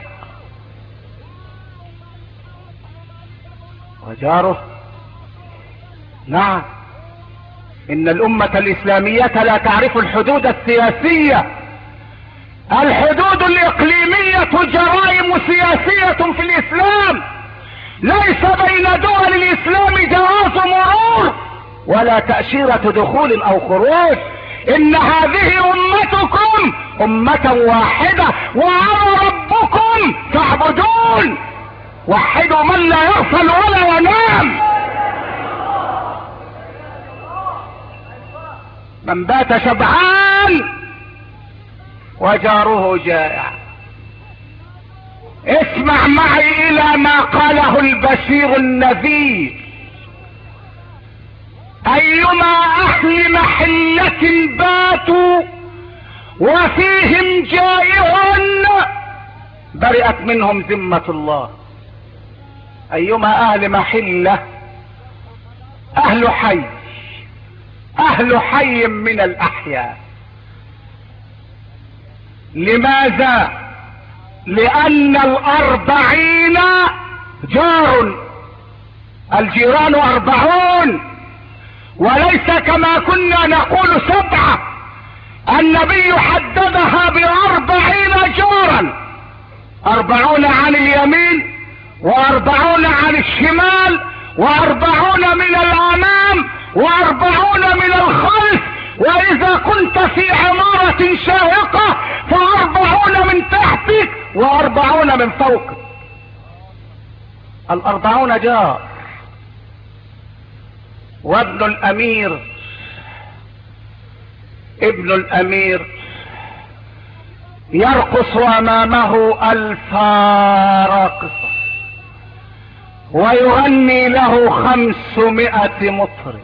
وجاره؟ نعم، ان الامة الاسلامية لا تعرف الحدود السياسية. الحدود الاقليمية جرائم سياسية في الاسلام. ليس بين دول الاسلام جواز مرور ولا تأشيرة دخول او خروج. ان هذه امتكم امة واحدة وانا ربكم فاعبدون. وحدوا من لا يغفل ولا ينام. من بات شبعان وجاره جائع. اسمع معي الى ما قاله البشير النذير: ايما اهل محلة باتوا وفيهم جائع برئت منهم ذمة الله. ايما اهل محلة، اهل حي، اهل حي من الاحياء. لماذا؟ لان 40 جار، الجيران 40 وليس كما كنا نقول 7. النبي حددها ب40 جارا، 40 عن اليمين، و40 عن الشمال، و40 من الامام، و40 من الخلف. واذا كنت في عمارة شاهقة ف40 من تحتك و40 من فوقك. 40 جار. وابن الامير، ابن الامير يرقص امامه 1000 راقصة ويغني له 500 مطرب.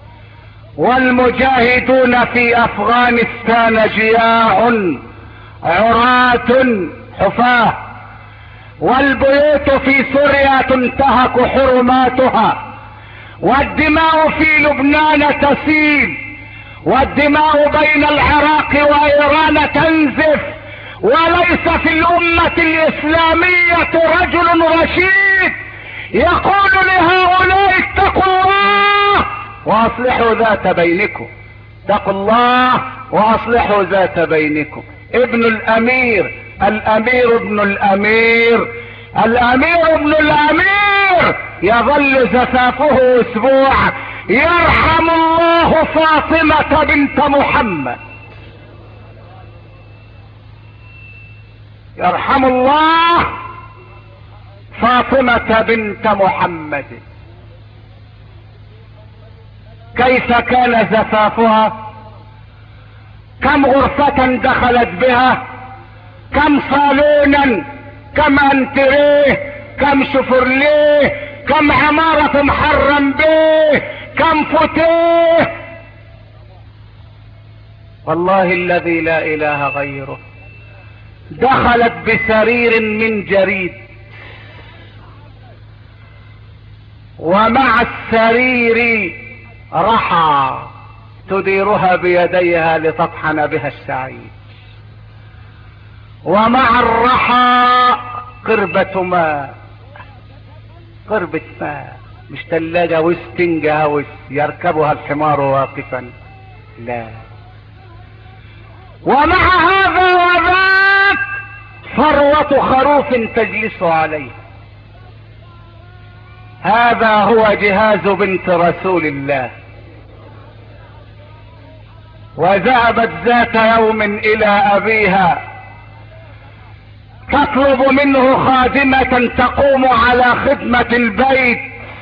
والمجاهدون في افغانستان جياع عراة حفاة، والبيوت في سوريا تنتهك حرماتها، والدماء في لبنان تسيل، والدماء بين العراق وايران تنزف. وليس في الامة الاسلامية رجل رشيد يقول لهؤلاء اتقوا الله واصلحوا ذات بينكم. اتقوا الله واصلحوا ذات بينكم. ابن الامير، الامير ابن الامير، الامير ابن الامير يظل زفافه اسبوع. يرحم الله فاطمة بنت محمد، يرحم الله فاطمة بنت محمد. كيف كان زفافها؟ كم غرفة دخلت بها، كم صالونا، كم انتريه، كم شفرليه، كم عمارة محرم به، كم فتيه. والله الذي لا اله غيره. دخلت بسرير من جريد، ومع السرير رحى تديرها بيديها لتطحن بها الشعير، ومع الرحى قربة ماء، قربة ماء، مش تلاجة وسطنج هوس يركبها الحمار واقفا، لا. ومع هذا وذاك ثروة خروف تجلس عليه. هذا هو جهاز بنت رسول الله. وذهبت ذات يوم الى ابيها تطلب منه خادمة تقوم على خدمة البيت،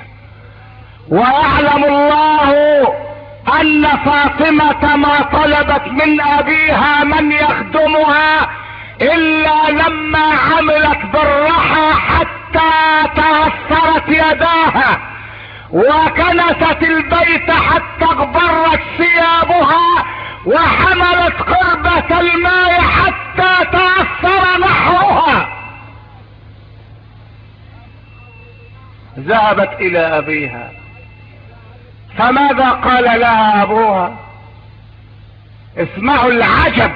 ويعلم الله ان فاطمة ما طلبت من ابيها من يخدمها الا لما عملت بالرحى حتى تأثرت يداها، وكنست البيت حتى اغبرت ثيابها، وحملت قربة الماء حتى تأثر نحرها. ذهبت الى ابيها، فماذا قال لها ابوها؟ اسمعوا العجب،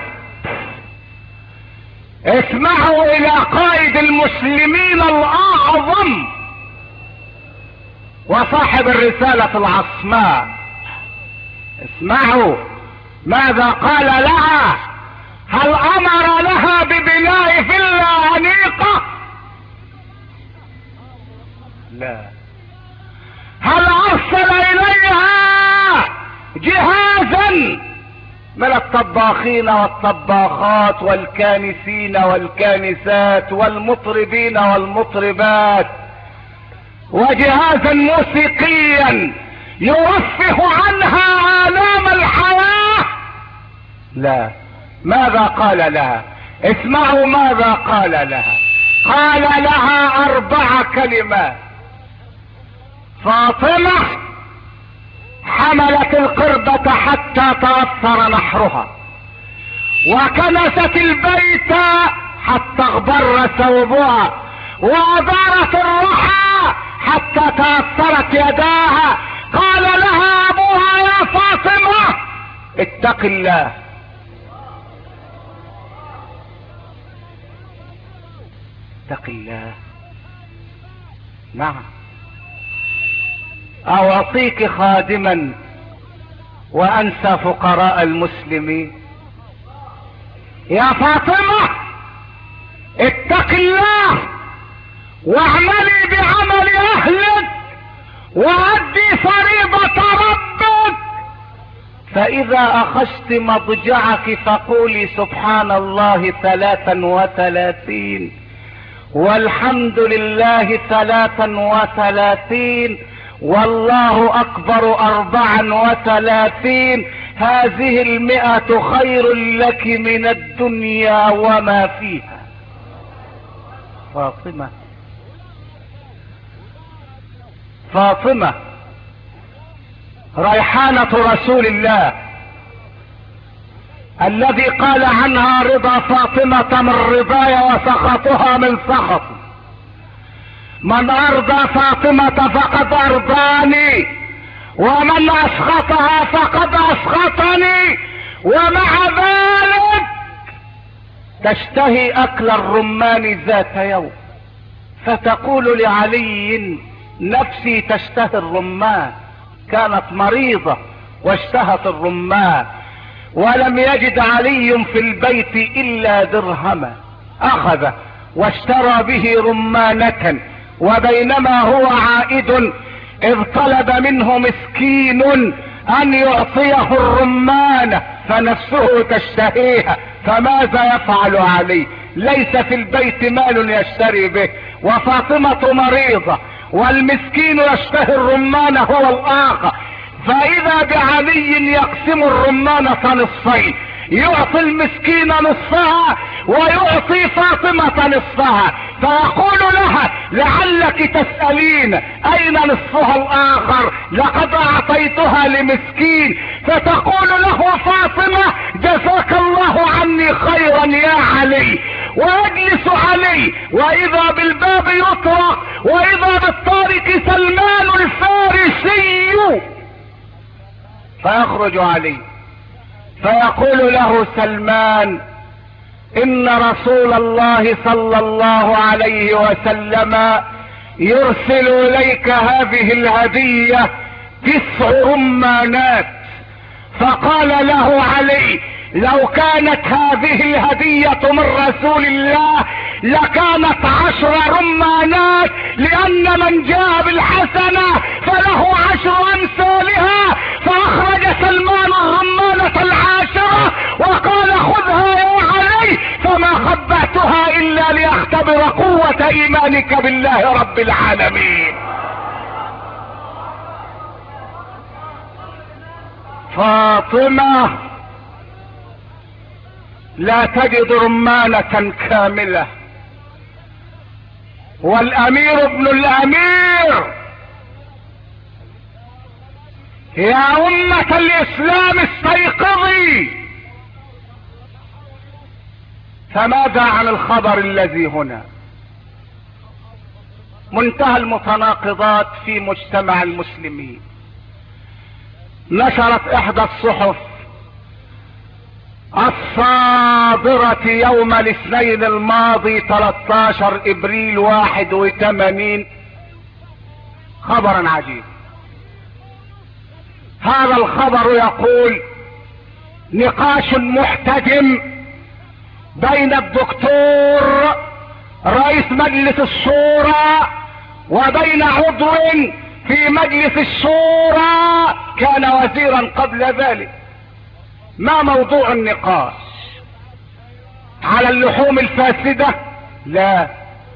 اسمعوا الى قائد المسلمين الاعظم وصاحب الرسالة العصماء. اسمعوا ماذا قال لها. هل امر لها ببناء فيلا انيقة؟ لا. هل ارسل اليها جهازا من الطباخين والطباخات والكانسين والكانسات والمطربين والمطربات، وجهازا موسيقيا يرفه عنها آلام الحياة؟ لا. ماذا قال لها؟ اسمعوا ماذا قال لها. قال لها 4 كلمات. فاطمة حملت القربة حتى تأثر نحرها، وكنست البيت حتى اغبر ثوبها، وأدارت الرحى حتى تأثرت يداها. قال لها ابوها يا فاطمة اتق الله، اتق الله. نعم. اعطيك خادما وانسى فقراء المسلمين؟ يا فاطمة اتق الله واعملي بعمل اهلك وادي فريضة ربك، فاذا اخذت مضجعك فقولي سبحان الله 33 والحمد لله 33 والله اكبر 34. هذه 100 خير لك من الدنيا وما فيها. فاطمة، فاطمة ريحانة رسول الله الذي قال عنها رضا فاطمة من رضاي وسخطها من سخطي. من ارضى فاطمة فقد ارضاني، ومن اسخطها فقد اسخطني. ومع ذلك تشتهي اكل الرمان ذات يوم، فتقول لعلي نفسي تشتهي الرمان. كانت مريضة واشتهت الرمان، ولم يجد علي في البيت الا درهما، اخذ واشترى به رمانة، وبينما هو عائد اذ طلب منه مسكين ان يعطيه الرمانة فنفسه تشتهيها، فماذا يفعل علي؟ ليس في البيت مال يشتري به، وفاطمة مريضة، والمسكين يشتهي الرمانة هو الاخر، فاذا بعلي يقسم الرمانة نصفين، يعطي المسكين نصفها ويعطي فاطمة نصفها، فيقول لها لعلك تسألين اين نصفها الاخر، لقد اعطيتها لمسكين، فتقول له فاطمة جزاك الله عني خيرا يا علي، ويجلس علي، واذا بالباب يطرق، واذا بالطارق سلمان الفارسي، فيخرج علي فيقول له سلمان ان رسول الله صلى الله عليه وسلم يرسل اليك هذه الهدية 9 رمانات. فقال له علي لو كانت هذه الهدية من رسول الله لكانت 10 رمانات، لان من جاء بالحسنة فله 10 امثالها، فاخرج سلمان الرمانة 10 وقال خذها يا علي، فما خبأتها الا لاختبر قوة ايمانك بالله رب العالمين. فاطمة لا تجد رمانة كاملة، والامير ابن الامير. يا امة الاسلام استيقظي، فماذا عن الخبر الذي هنا؟ منتهى المتناقضات في مجتمع المسلمين. نشرت احدى الصحف الصادرة يوم الاثنين الماضي 13 ابريل 81 خبرا عجيب. هذا الخبر يقول نقاش محتدم بين الدكتور رئيس مجلس الشورى وبين عضو في مجلس الشورى كان وزيرا قبل ذلك. ما موضوع النقاش؟ على اللحوم الفاسدة؟ لا.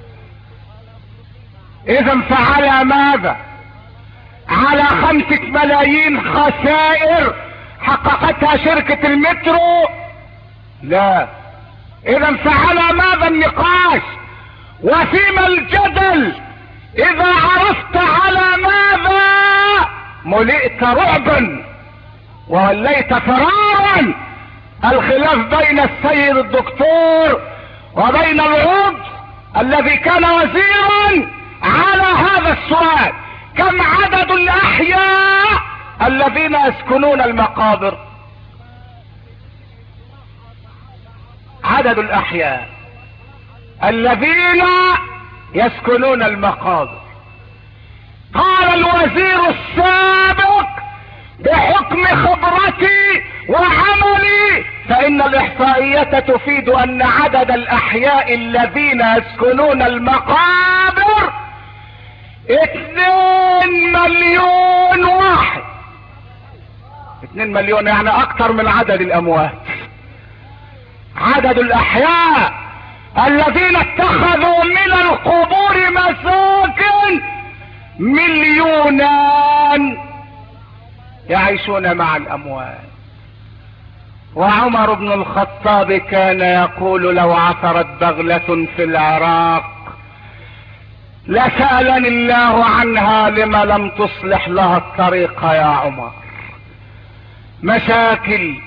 اذا فعلى ماذا؟ على 5 ملايين خسائر حققتها شركة المترو؟ لا. اذا فعلى ماذا النقاش؟ وفيما الجدل اذا عرفت على ماذا ملئت رعبا ووليت فرارا. الخلاف بين السيد الدكتور وبين العضو الذي كان وزيرا على هذا السؤال: كم عدد الاحياء الذين يسكنون المقابر؟ عدد الاحياء الذين يسكنون المقابر. قال الوزير السابق: بحكم خبرتي وعملي فإن الإحصائية تفيد أن عدد الأحياء الذين يسكنون المقابر 2 مليون واحد. 2 مليون يعني أكثر من عدد الأموات. عدد الأحياء الذين اتخذوا من القبور مساكن 2 مليون يعيشون مع الأموات. وعمر بن الخطاب كان يقول: لو عثرت بغلة في العراق لسألني الله عنها لما لم تصلح لها الطريق يا عمر. مشاكل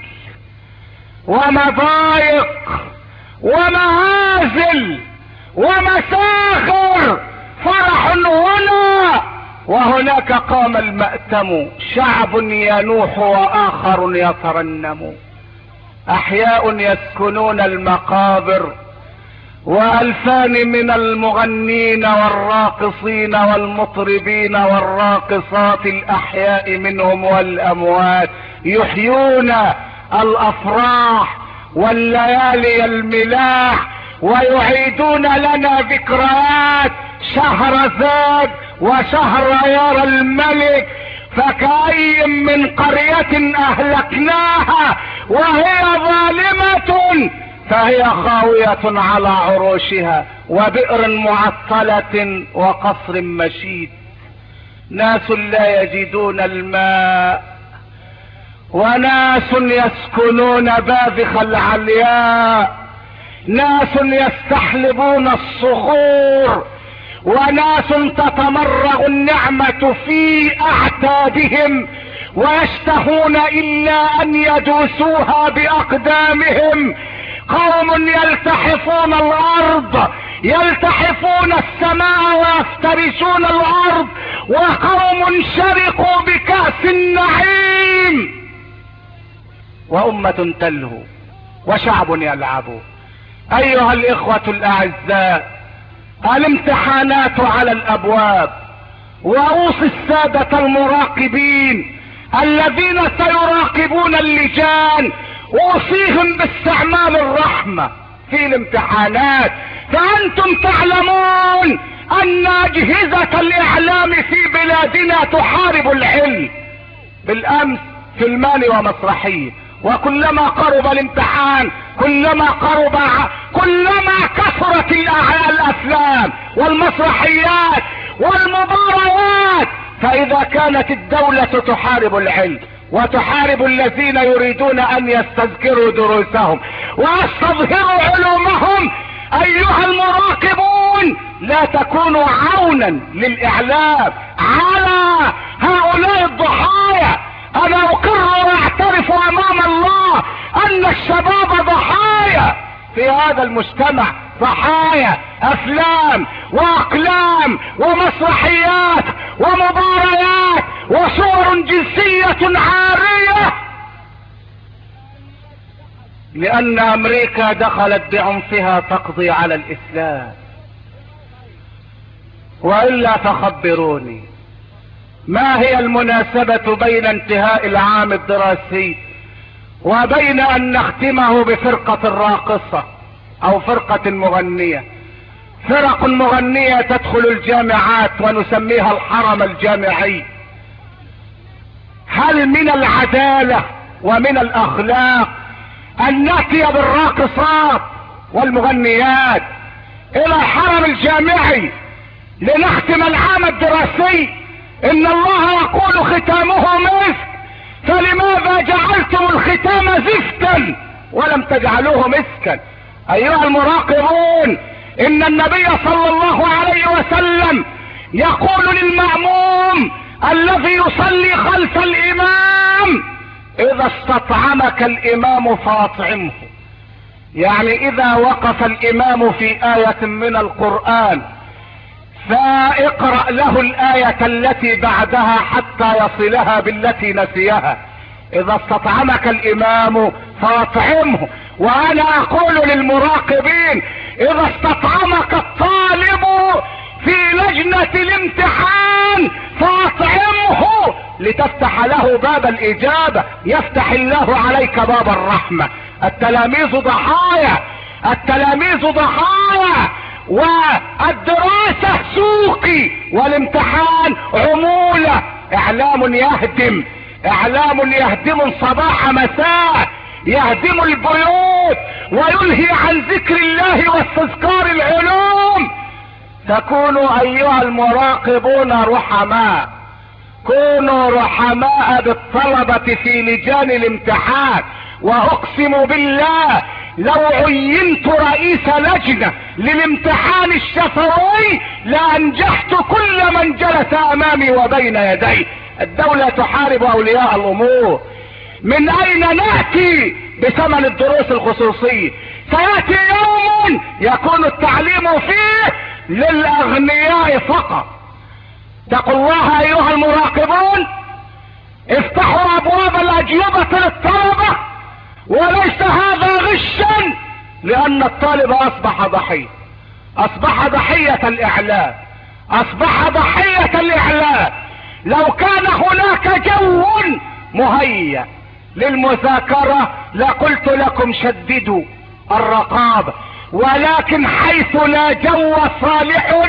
ومضايق ومهازل ومساخر، فرح هنا وهناك قام المأتم، شعب ينوح وآخر يترنم. أحياء يسكنون المقابر وألفان من المغنين والراقصين والمطربين والراقصات الأحياء منهم والأموات يحيون الأفراح والليالي الملاح ويعيدون لنا ذكريات شهرزاد وشهريار الملك. فكأي من قرية أهلكناها وهي ظالمة فهي خاوية على عروشها وبئر معطلة وقصر مشيد. ناس لا يجدون الماء وناس يسكنون باذخ العلياء، ناس يستحلبون الصخور وناس تتمرغ النعمة في اعتادهم ويشتهون الا ان يدوسوها باقدامهم. قوم يلتحفون الارض يلتحفون السماء ويفترشون الارض، وقوم شرقوا بكأس النعيم، وامة تلهو وشعب يلعب. ايها الاخوة الاعزاء، الامتحانات على الابواب، واوصي السادة المراقبين الذين سيراقبون اللجان اوصيهم باستعمال الرحمة في الامتحانات. فانتم تعلمون ان اجهزة الاعلام في بلادنا تحارب العلم. بالامس فيلمان ومسرحية، وكلما قرب الامتحان كلما كثرت الافلام والمسرحيات والمباريات. فاذا كانت الدولة تحارب العلم وتحارب الذين يريدون ان يستذكروا دروسهم ويستظهروا علومهم، ايها المراقبون لا تكونوا عونا للاعلام على هؤلاء الضحايا. انا اقر واعترف امام الله ان الشباب ضحايا في هذا المجتمع، ضحايا افلام واقلام ومسرحيات ومباريات وصور جنسية عارية، لان امريكا دخلت بعنفها تقضي على الاسلام. والا فخبروني، ما هي المناسبة بين انتهاء العام الدراسي وبين ان نختمه بفرقة راقصة او فرقة مغنية؟ فرق مغنية تدخل الجامعات ونسميها الحرم الجامعي. هل من العدالة ومن الاخلاق ان نأتي بالراقصات والمغنيات الى الحرم الجامعي لنختم العام الدراسي؟ ان الله يقول ختامه مسك، فلماذا جعلتم الختام زفتا ولم تجعلوه مسكا؟ ايها المراقبون، ان النبي صلى الله عليه وسلم يقول للمأموم الذي يصلي خلف الامام: اذا استطعمك الامام فاطعمه. يعني اذا وقف الامام في آية من القرآن فاقرأ له الآية التي بعدها حتى يصلها بالتي نسيها. اذا استطعمك الامام فاطعمه. وانا اقول للمراقبين: اذا استطعمك الطالب في لجنة الامتحان فاطعمه لتفتح له باب الاجابة، يفتح الله عليك باب الرحمة. التلاميذ ضحايا والدراسة سوقي والامتحان عمولة. اعلام يهدم صباح مساء، يهدم البيوت وينهي عن ذكر الله واستذكار العلوم. تكونوا ايها المراقبون رحماء، كونوا رحماء بالطلبة في لجان الامتحان. واقسم بالله لو عينت رئيس لجنة للامتحان الشفوي لانجحت كل من جلس امامي وبين يدي. الدولة تحارب اولياء الامور. من اين نأتي بثمن الدروس الخصوصية؟ سيأتي يوم يكون التعليم فيه للاغنياء فقط. اتقوا الله ايها المراقبون، افتحوا ابواب الاجوبة للطلبة، وليس هذا غشا لان الطالب اصبح ضحية، اصبح ضحية الاعلام، اصبح ضحية الاعلام. لو كان هناك جو مهيأ للمذاكرة لقلت لكم شددوا الرقابة، ولكن حيث لا جو صالح،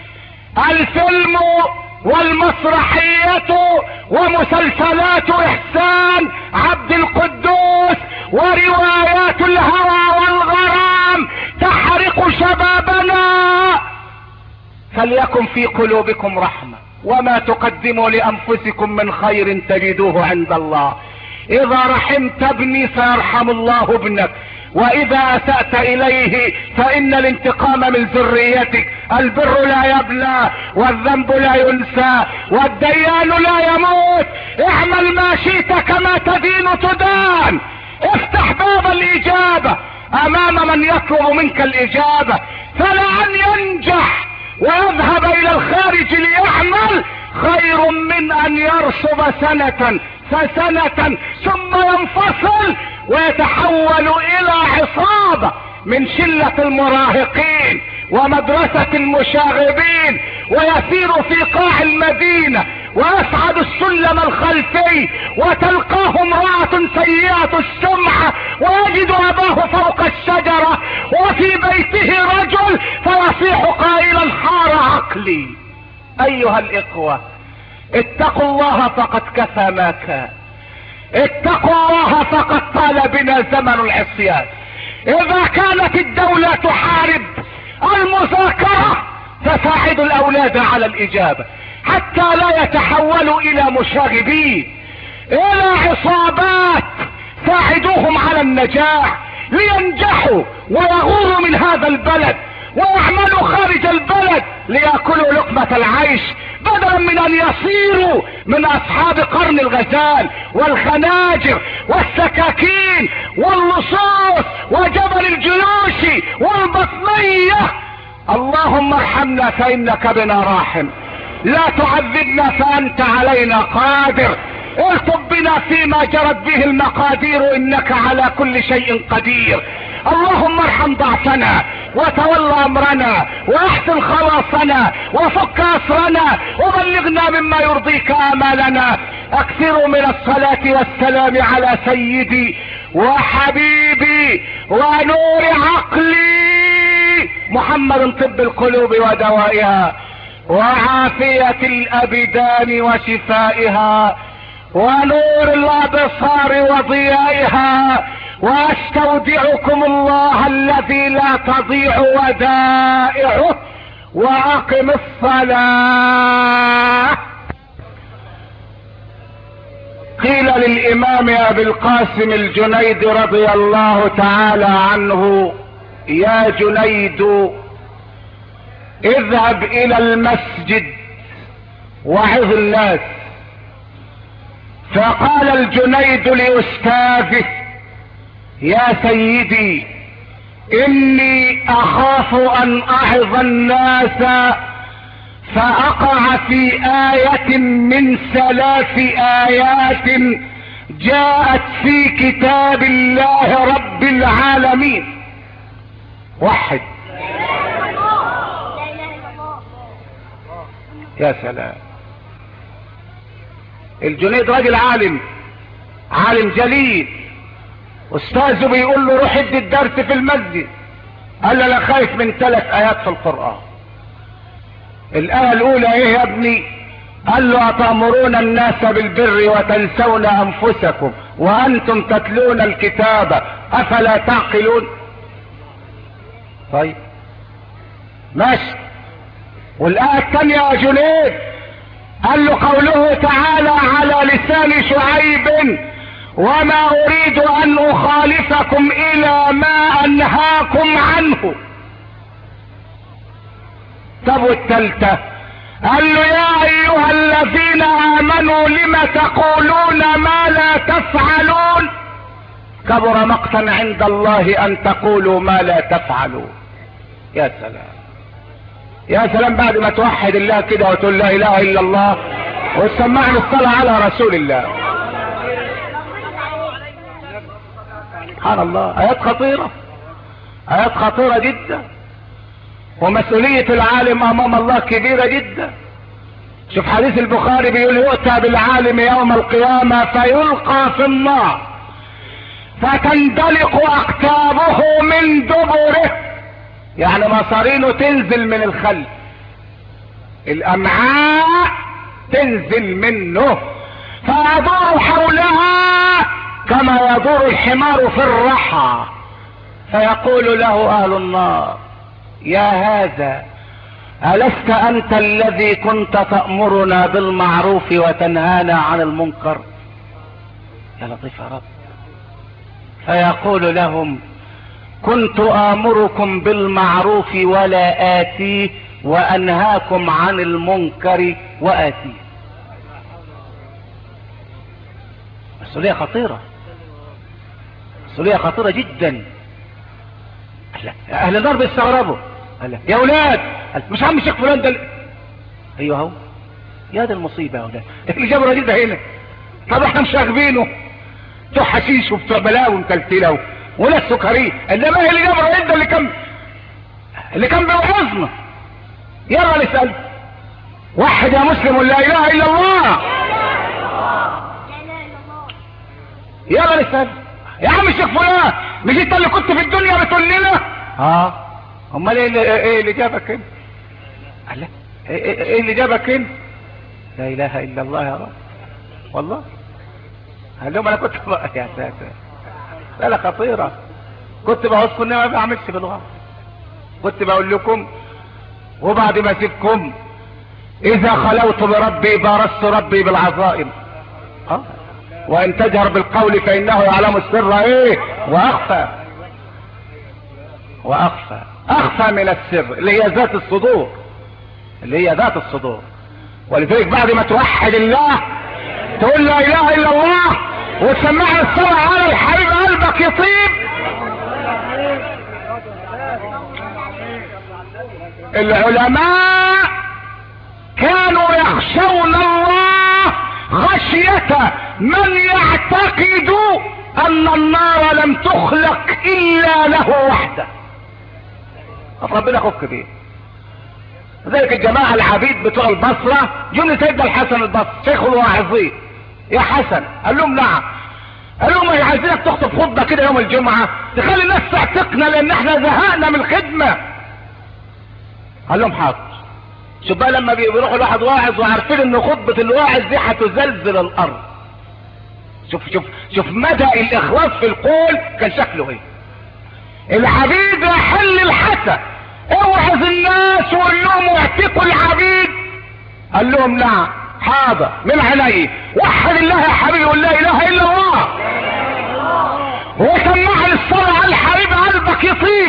الفيلم والمسرحية ومسلسلات احسان عبد القدوس وروايات الهوى والغرام تحرق شبابنا. فليكن في قلوبكم رحمة، وما تقدموا لانفسكم من خير تجدوه عند الله. اذا رحمت ابني سيرحم الله ابنك، واذا اسأت اليه فان الانتقام من ذريتك. البر لا يبلى والذنب لا ينسى والديان لا يموت. اعمل ما شئت كما تدين تدان. افتح باب الاجابة امام من يطلب منك الاجابة، فلأن ينجح ويذهب الى الخارج ليعمل خير من ان يرسب سنة فسنة ثم ينفصل ويتحول الى عصابة من شلة المراهقين ومدرسة المشاغبين، ويسير في قاع المدينة ويصعد السلم الخلفي وتلقاه امرأة سيئة السمعة ويجد اباه فوق الشجرة وفي بيته رجل فيصيح قائلا حار عقلي. ايها الاخوة اتقوا الله فقد كفى ما كان، اتقوا الله فقد طال بنا زمن العصيان. اذا كانت الدولة تحارب المذاكرة فساعدوا الاولاد على الاجابة حتى لا يتحولوا الى مشاغبين، الى عصابات. ساعدوهم على النجاح لينجحوا ويغوروا من هذا البلد ويعملوا خارج البلد ليأكلوا لقمة العيش، بدلا من ان يصيروا من اصحاب قرن الغزال والخناجر والسكاكين واللصوص وجبل الجيوش والبطنية. اللهم ارحمنا فانك بنا راحم، لا تعذبنا فانت علينا قادر، الطب بنا فيما جرت به المقادير انك على كل شيء قدير. اللهم ارحم ضعفنا وتولى امرنا واحسن خلاصنا وفك اسرنا وبلغنا مما يرضيك امالنا. اكثروا من الصلاة والسلام على سيدي وحبيبي ونور عقلي محمد، طب القلوب ودوائها وعافية الابدان وشفائها ونور الابصار وضيائها. واستودعكم الله الذي لا تضيع ودائعه، واقم الصلاة. قيل للامام ابي القاسم الجنيد رضي الله تعالى عنه: يا جنيد اذهب الى المسجد وعظ الناس. فقال الجنيد لاستاذه: يا سيدي اني اخاف ان اعظ الناس فاقع في آية من 3 آيات جاءت في كتاب الله رب العالمين. وحد. يا سلام. الجنيد راجل عالم جليل، استاذه بيقول له روح ادي الدرس في المسجد. قال له انا خايف من 3 آيات في القرآن. الآية الاولى ايه يا ابني؟ قال له: أتأمرون الناس بالبر وتنسون انفسكم وانتم تتلون الكتاب افلا تعقلون. طيب ماشي. والآية الثانية يا جنيد قال له قوله تعالى على لسان شعيب: وما اريد ان اخالفكم الى ما انهاكم عنه. طب والثالثة قال له: يا ايها الذين امنوا لم تقولون ما لا تفعلون كبر مقتا عند الله ان تقولوا ما لا تفعلون. يا سلام يا سلام، بعد ما توحد الله كده وتقول لا اله الا الله وتسمعني الصلاة على رسول الله. سبحان الله، ايات خطيرة آيات خطيرة جدا، ومسؤولية العالم امام الله كبيرة جدا. شوف حديث البخاري بيقول يؤتى بالعالم يوم القيامة فيلقى في النار فتندلق اكتابه من دبره، يعني مصارينه تنزل من الخلف، الامعاء تنزل منه، فيدور حولها كما يدور الحمار في الرحى، فيقول له اهل النار يا هذا ألست أنت الذي كنت تأمرنا بالمعروف وتنهانا عن المنكر؟ يا لطيف يا رب. فيقول لهم كنت آمركم بالمعروف ولا آتيه وأنهاكم عن المنكر وآتيه. مسؤولية خطيرة، مسؤولية خطيرة جدا. أهل النار بيستغربوا، يا أولاد مش عم الشيخ فلان ده ايوه اهو، يا ده المصيبة يا أولاد، اللي جاب الراجل ده هنا. طب احنا مش راغبينه، بتوع حشيش وبتوع بلاوي ومتلتلة ولا السكري، انما هي اللي جاب الراجل ده اللي كان بيوعظنا. يلا نسأل واحد يا مسلم لا اله الا الله، يلا نسأل يا عم الشيخ فلان مش انت اللي كنت في الدنيا بتقول لنا؟ امال ايه اللي جابك هنا؟ ايه اللي جابك هنا؟ لا اله الا الله يا رب. والله قال لهم انا كنت يا ساتر، لا خطيرة. كنت بوصفكم اني ما بعملش بالغلط، كنت بقول لكم وبعد ما اسيبكم اذا خلوت بربي بارست ربي بالعظائم، وان تجهر بالقول فانه يعلم السر ايه واخفى، واخفى اخفى من السر اللي هي ذات الصدور، اللي هي ذات الصدور. ولذلك بعد ما توحد الله تقول لا اله الا الله وتسمعنا الصلاة على الحبيب قلبك يطيب. العلماء كانوا يخشون الله خشية من يعتقد ان النار لم تخلق الا له وحده. ربنا يخف بيه. ذلك الجماعة العبيد بتوع البصرة جم سيدنا الحسن البصري شيخ الواعظين، يا حسن قال لهم نعم، قال لهم عايزينك تخطب خطبة كده يوم الجمعة تخلي الناس تعتقنا لان احنا زهقنا من الخدمة. قال لهم حاضر. شوف بقى لما بيروحوا لواحد واعظ وعارفين ان خطبة الواعظ دي هتزلزل الارض، شوف مدى الاخلاص في القول كان شكله ايه. العبيد يحل الحسن اوعظ الناس وقول لهم واعتقوا العبيد. قال لهم نعم حاضر من عيني، وحد الله يا حبيبي قول لا اله الا الله وسمعني الصلاة على الحبيب قلبك يطيب.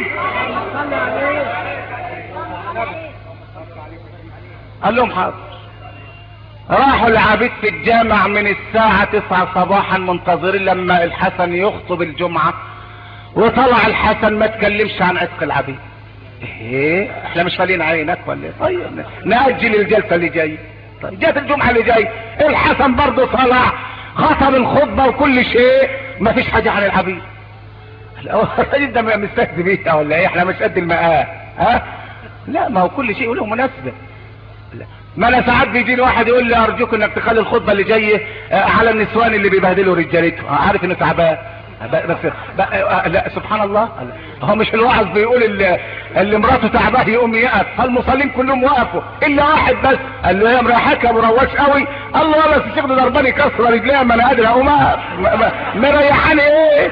قال لهم حاضر. راحوا العبيد في الجامع من الساعة 9 صباحا منتظرين لما الحسن يخطب الجمعة، وطلع الحسن ما تكلمش عن عتق العبيد. ايه احنا مش فالين عينك ولا ايه؟ طيب نأجل الجلسة اللي جاي. طيب جات الجمعة اللي جاي الحسن برضه طلع خطب الخطبة وكل شيء، ما فيش حاجة عن العبيد. الراجل ده مستهزئ بيها ولا ايه؟ احنا مش قد المقام. لا ما هو كل شيء له مناسبة. ما انا ساعات بيجي لي واحد يقول لي ارجوك انك تخلي الخطبة اللي جايه على النسوان اللي بيبهدلوا رجالتهم، عارف انه تعبان. لا سبحان الله، هو مش الواعظ بيقول اللي مراته تعباه يقوم يقف، فالمصلين كلهم وقفوا الا واحد بس قال له يا مريحك يا مروش قوي. الله بس الشيخ ده ضرباني كسره رجليها ما انا قادر اقوم مريحاني ايه.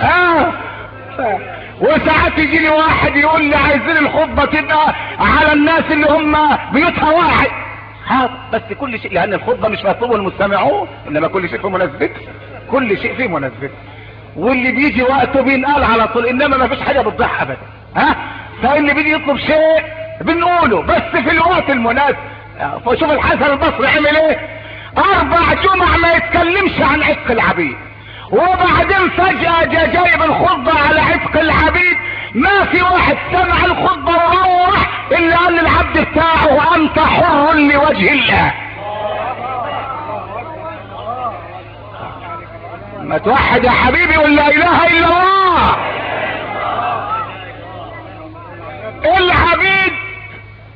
وساعات يجي لي واحد يقول لي عايزين الخطبه تبقى على الناس اللي هم بيوتها واحد. بس كل شيء، لان الخطبه مش مطلوب المستمعون، انما كل شيء في مناسبته، كل شيء في مناسبته، واللي بيجي وقته بينقال على طول، انما ما فيش حاجه بتضيع ابدا. فاللي بيجي يطلب شيء بنقوله بس في الوقت المناسب. فشوف الحسن البصري عمل ايه، 4 جمع ما يتكلمش عن عتق العبيد، وبعدين فجأة جايب الخطبة على عتق العبيد. ما في واحد سمع الخطبة وروح الا قال للعبد بتاعه انت حر لوجه الله. ما توحد يا حبيبي ولا اله الا الله.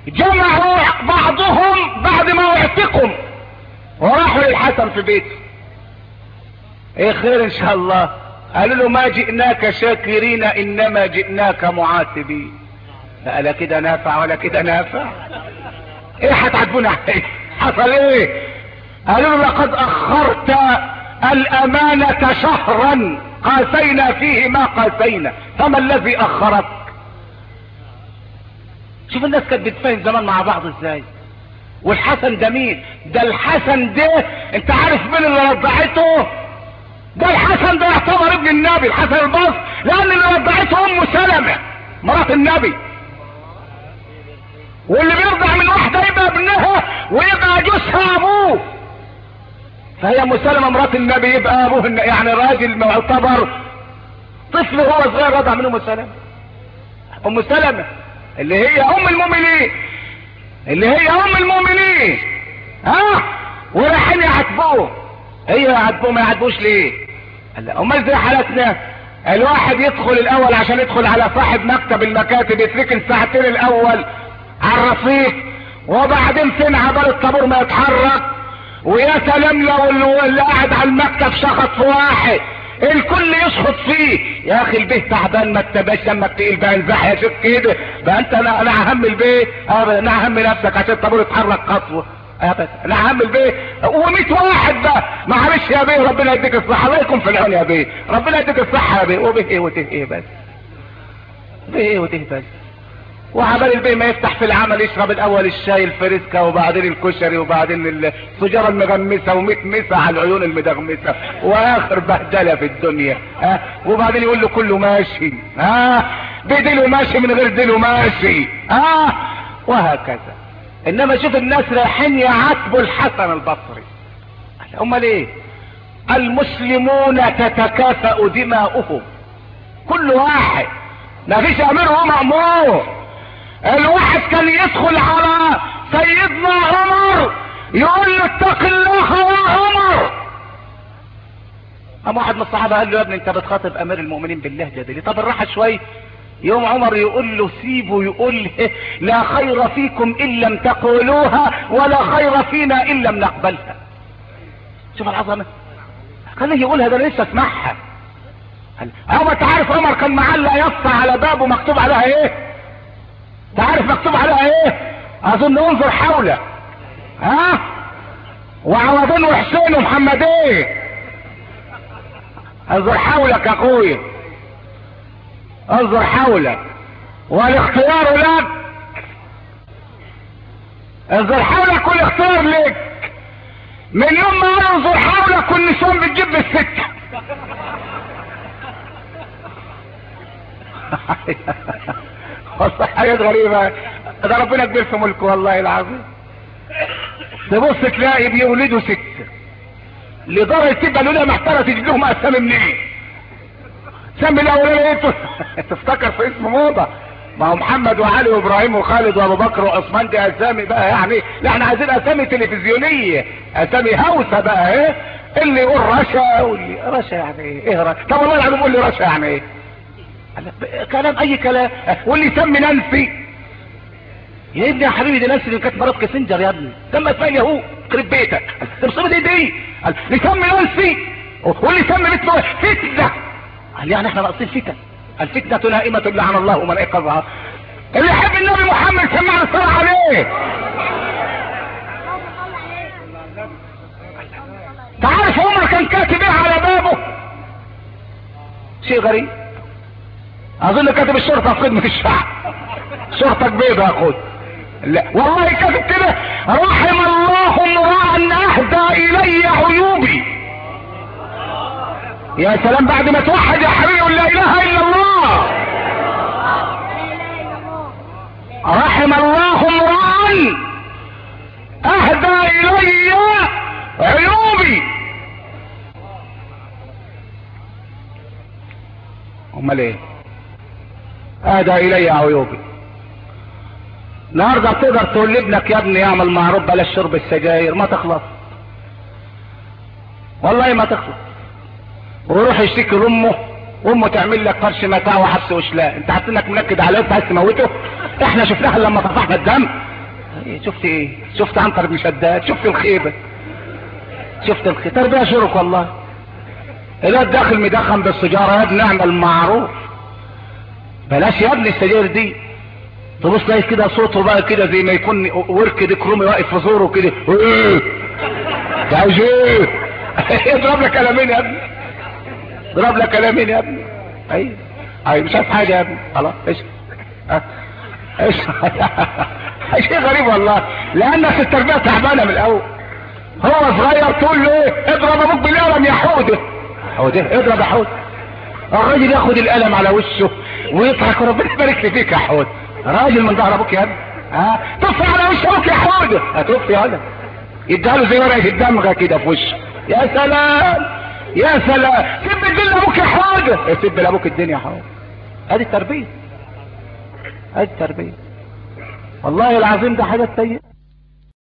جمعوا بعضهم بعد ما اعتقوا وراحوا للحسن في بيته. ايه خير ان شاء الله؟ قالوا له ما جئناك شاكرين انما جئناك معاتبين. لا كده نافع ولا كده نافع. ايه هتعاتبونا عليه؟ حصل ايه؟ قالوا له لقد اخرت الامانة شهرا قاسينا فيه ما قاسينا، فما الذي اخرك؟ شوف الناس كانت بتفاهم زمان مع بعض ازاي. والحسن ده مين؟ ده الحسن ده انت عارف مين اللي رضعته؟ ده الحسن ده يعتبر ابن النبي الحسن البصري، لان اللي رضعته ام سلمة مرات النبي. واللي بيرضع من واحدة يبقى ابنها ويبقى جوزها ابوه، فهي ام سلمة مرات النبي يبقى ابوه يعني راجل معتبر طفل هو صغير رضع من ام سلمة. ام سلمة اللي هي ام المؤمنين، اللي هي ام المؤمنين، ها؟ ورايحين يعاتبوه. هي يعاتبوه ما يعاتبوش ليه؟ امال زي حالتنا الواحد يدخل الاول عشان يدخل على صاحب مكتب المكاتب يتركن ساعتين الاول على الرصيف، وبعدين سمع بال الطابور ما يتحرك، ويا سلام لو اللي قاعد على المكتب شخط في واحد الكل يشخط فيه. يا اخي البيه تعبان ما تبقاش دمك تقيل بقى، انزح يا شيخ كده بقى انت. انا اهم البيه، انا اهم نفسك عشان الطابور يتحرك خطوه ابدا. انا اهم البيه و100 واحد بقى. معلش يا بيه ربنا يديك الصحه، الله يكون في العون يا بيه، ربنا يديك الصحه يا بيه. وبيه ايه وته ايه بس، بيه ايه وته بس. وعبال البيه ما يفتح في العمل يشرب الاول الشاي الفريسكا وبعدين الكشري وبعدين السجاره المغمسه ومتمسه على العيون المدغمسه واخر بهدله في الدنيا، ها؟ وبعدين يقول له كله ماشي، ها؟ بديله ماشي من غير ديله ماشي، ها؟ وهكذا. انما شوف الناس رايحين يعاتبوا الحسن البصري. امال ايه؟ المسلمون تتكافأ دماؤهم، كل واحد ما فيش امير ومأمور. الواحد كان يدخل على سيدنا عمر يقول له اتق الله يا عمر. قام واحد من الصحابه قال له يا ابني انت بتخاطب امير المؤمنين باللهجه دي؟ طب الراحه شويه. يوم عمر يقول له سيبه يقول لا خير فيكم ان لم تقولوها ولا خير فينا ان لم نقبلها. شوف العظمه، خليه يقولها، ده انا لسه اسمعها. هو انت عارف عمر كان معلق يافطه على بابه مكتوب عليها ايه؟ انت عارف مكتوب عليها ايه؟ اظن انظر حولك، ها؟ وعوضين وحسين ومحمدين، انظر حولك يا اخويا، انظر حولك والاختيار لك، انظر حولك والاختيار لك. من يوم ما قال انظر حولك والنسوان بتجيب السكه. والله حاجات غريبة، ده ربنا كبير في ملكه والله العظيم. تبص تلاقي بيولدوا 6 لدرجة تبقى لولا محتارة تجيب لهم اسامي منين؟ سمي الاولاني ايه؟ تفتكر في اسم موضة؟ ما هو محمد وعلي وابراهيم وخالد وابو بكر وعثمان دي اسامي بقى يعني. لا احنا عايزين اسامي تلفزيونية، اسامي هوسة بقى. ايه اللي يقول رشا واللي رشا يعني ايه رشا؟ طب والله العظيم قول لي رشا يعني ايه؟ كلام اي كلام. واللي يسمي نانسي يا ابني يا حبيبي، دي نانسي اللي كانت مرات كاسنجر يا ابني، تم اسمها اليهود خرب بيتك. تبصر دي يسمي نانسي واللي يسمي مثله فتنه. قال يعني احنا ناقصين فتن؟ الفتنه نائمه لعن الله من ايقظها. اللي يحب النبي محمد سمعنا الصلاه عليه. تعرف عمر كان كاتب ايه على بابه؟ شيء غريب، اظن كاتب الشرطة في خدمة الشعب، شرطة بيضة يا اخوي. لا والله كاتب كده رحم الله امرأ اهدى الي عيوبي. يا سلام بعد ما توحد يا حبيبي لا اله الا الله. رحم الله امرأ اهدى الي عيوبي. امال ايه؟ اهدى الي عيوبي. النهارده تقدر تقول لابنك يا ابني يعمل معروف بلاش شرب السجاير، ما تخلص والله ما تخلص. ويروح يشتكي لامه وامه تعمل لك فرش متاع وحبس وشلاء. انت عارف انك منكد عليه وانت عايز تموته؟ احنا شفناها لما طفحنا الدم. شفت ايه؟ شفت عنتر بن شداد، شفت الخيبة، شفت الخيبة. تربية شرك والله. الواد داخل مدخن بالسجارة، يا ابني اعمل معروف، بلاش يا ابني السجاير دي. تبص تلاقي كده صوته بقى كده زي ما يكون ورك ديك رومي واقف في زوره كده، ايه ده عايز ايه؟ اضرب لك قلمين يا ابني، اضرب لك قلمين يا ابني. ايوه مش عارف حاجه يا ابني، خلاص ايش شيء غريب والله، لانك التربيه تعبانه من الاول. هو صغير تقول له ايه؟ اضرب ابوك بالقلم يا حوده، حوده اضرب يا حوده. الراجل ياخد القلم على وشه ويضحك، وربنا يبارك فيك يا حوده، راجل من ظهر ابوك يا ابني. طفي على وش ابوك يا حوده، هتطفي هذا يديها له زي ورقه الدمغه كده في وشه. يا سلام يا سلام، سيب الدنيا لابوك يا حوده، سيب لابوك الدنيا يا حوده. ادي التربيه، ادي التربيه والله العظيم، ده حاجه سيئه.